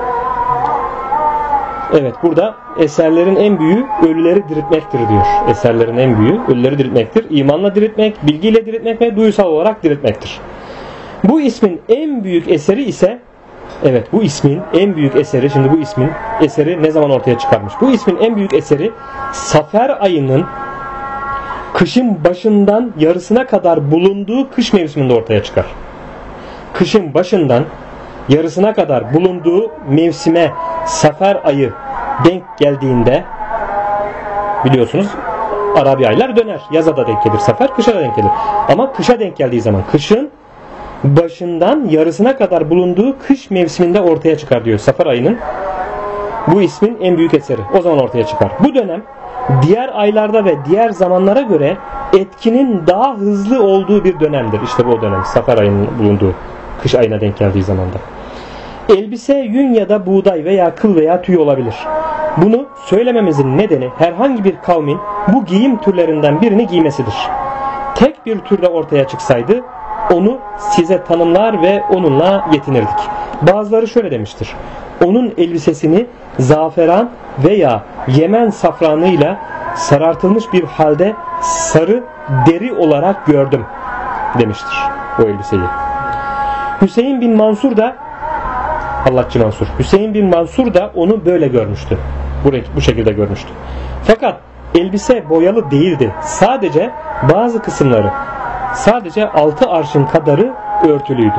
Speaker 1: Evet, burada eserlerin en büyüğü ölüleri diriltmektir diyor. Eserlerin en büyüğü ölüleri diriltmektir. İmanla diriltmek, bilgiyle diriltmek ve duysal olarak diriltmektir. Bu ismin en büyük eseri ise, evet, bu ismin en büyük eseri, şimdi bu ismin eseri ne zaman ortaya çıkarmış? Bu ismin en büyük eseri Safer ayının kışın başından yarısına kadar bulunduğu kış mevsiminde ortaya çıkar. Kışın başından yarısına kadar bulunduğu mevsime Safer ayı denk geldiğinde, biliyorsunuz Arabi aylar döner. Yaza da denk gelir Safer, kışa da denk gelir. Ama kışa denk geldiği zaman kışın başından yarısına kadar bulunduğu kış mevsiminde ortaya çıkar diyor. Safer ayının bu ismin en büyük eseri. O zaman ortaya çıkar. Bu dönem diğer aylarda ve diğer zamanlara göre etkinin daha hızlı olduğu bir dönemdir. İşte bu dönem Safer ayının bulunduğu kış ayına denk geldiği zamanda. Elbise yün ya da buğday veya kıl veya tüy olabilir. Bunu söylememizin nedeni herhangi bir kavmin bu giyim türlerinden birini giymesidir. Tek bir türde ortaya çıksaydı onu size tanımlar ve onunla yetinirdik. Bazıları şöyle demiştir. Onun elbisesini zaferan veya Yemen safranıyla sarartılmış bir halde sarı deri olarak gördüm demiştir o elbiseyi. Hüseyin bin Mansur da Hüseyin bin Mansur da onu böyle görmüştü. Bu şekilde görmüştü. Fakat elbise boyalı değildi. Sadece bazı kısımları, sadece 6 arşın kadarı örtülüydü.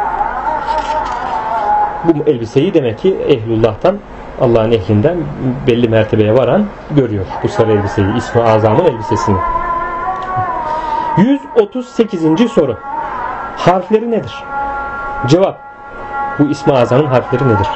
Speaker 1: Bu elbiseyi demek ki ehlullah'tan, Allah'ın ehlinden belli mertebeye varan görüyor. Bu sarı elbiseyi, İsmi Azam'ın elbisesini. 138. soru. Harfleri nedir? Cevap. Bu İsmi Azam'ın harfleri nedir?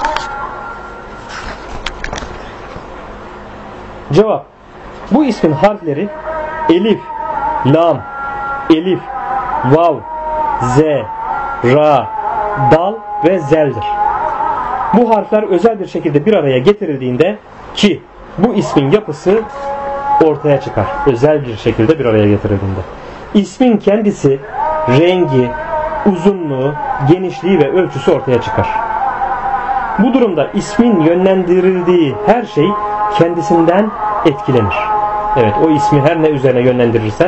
Speaker 1: Cevap. Bu ismin harfleri elif, lam, elif, vav, z, ra, dal ve zel'dir. Bu harfler özel bir şekilde bir araya getirildiğinde ki bu ismin yapısı ortaya çıkar. Özel bir şekilde bir araya getirildiğinde. İsmin kendisi, rengi, uzunluğu, genişliği ve ölçüsü ortaya çıkar. Bu durumda ismin yönlendirildiği her şey kendisinden etkilenir. Evet, o ismi her ne üzerine yönlendirirsen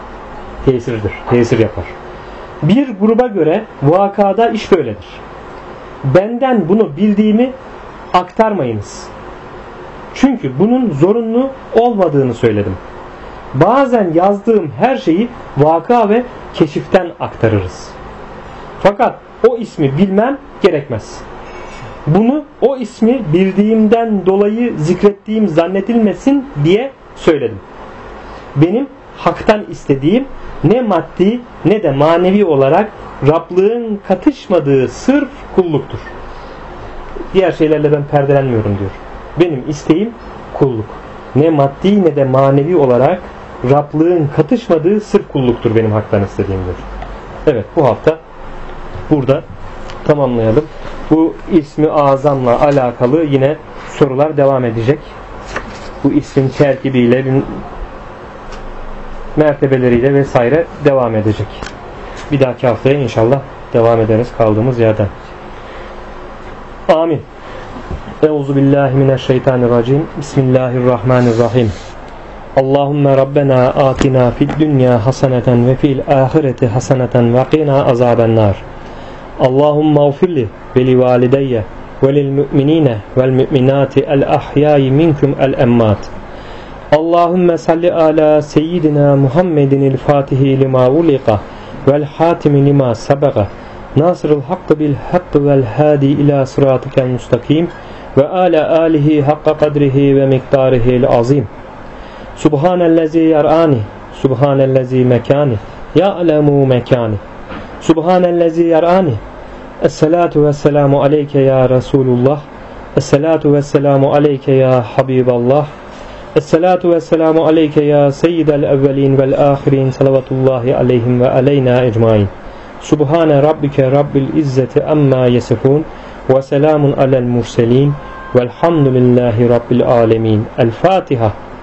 Speaker 1: tesir yapar. Bir gruba göre vakada iş böyledir. Benden bunu bildiğimi aktarmayınız. Çünkü bunun zorunlu olmadığını söyledim. Bazen yazdığım her şeyi vaka ve keşiften aktarırız. Fakat o ismi bilmem gerekmez. Bunu o ismi bildiğimden dolayı zikrettiğim zannedilmesin diye söyledim. Benim haktan istediğim ne maddi ne de manevi olarak Rablığın katışmadığı sırf kulluktur. Diğer şeylerle ben perdelenmiyorum diyor. Benim isteğim kulluk. Ne maddi ne de manevi olarak Rablığın katışmadığı sırf kulluktur benim haktan istediğim diyor. Evet, bu hafta burada tamamlayalım. Bu ismi azamla alakalı yine sorular devam edecek. Bu ismin terkibiyle, mertebeleriyle vesaire devam edecek. Bir dahaki haftaya inşallah devam ederiz kaldığımız yerden. Amin. Euzubillahimineşşeytanirracim. Bismillahirrahmanirrahim. Allahümme Rabbena atina fid dünya haseneten ve fil ahireti haseneten ve qina azabennar. Allahümme ufirli ve li valideyye ve lil müminine vel müminati el ahyai minkum el emmat. Allahümme salli ala seyyidina Muhammedinil fatihi lima ulika vel hatimi lima sabaka nasırıl hakkı bil hakkı vel hadi ila sıratikel mustakim ve ala alihi hakka kadrihi ve miktarihil azim. Subhanellezi yar'ani subhanellezi mekani ya'lemu mekani subhanellezi yar'ani. Esselatu vesselamu aleyke ya Resulullah. Esselatu vesselamu aleyke ya Habiballah. Esselatu vesselamu aleyke ya seyyidel evvelin vel ahirin salavatullahi aleyhim ve aleyna ecmain. Subhane rabbike rabbil izzeti amma yesifun ve selamun alel murselin velhamdülillahi rabbil alemin. El Fatiha.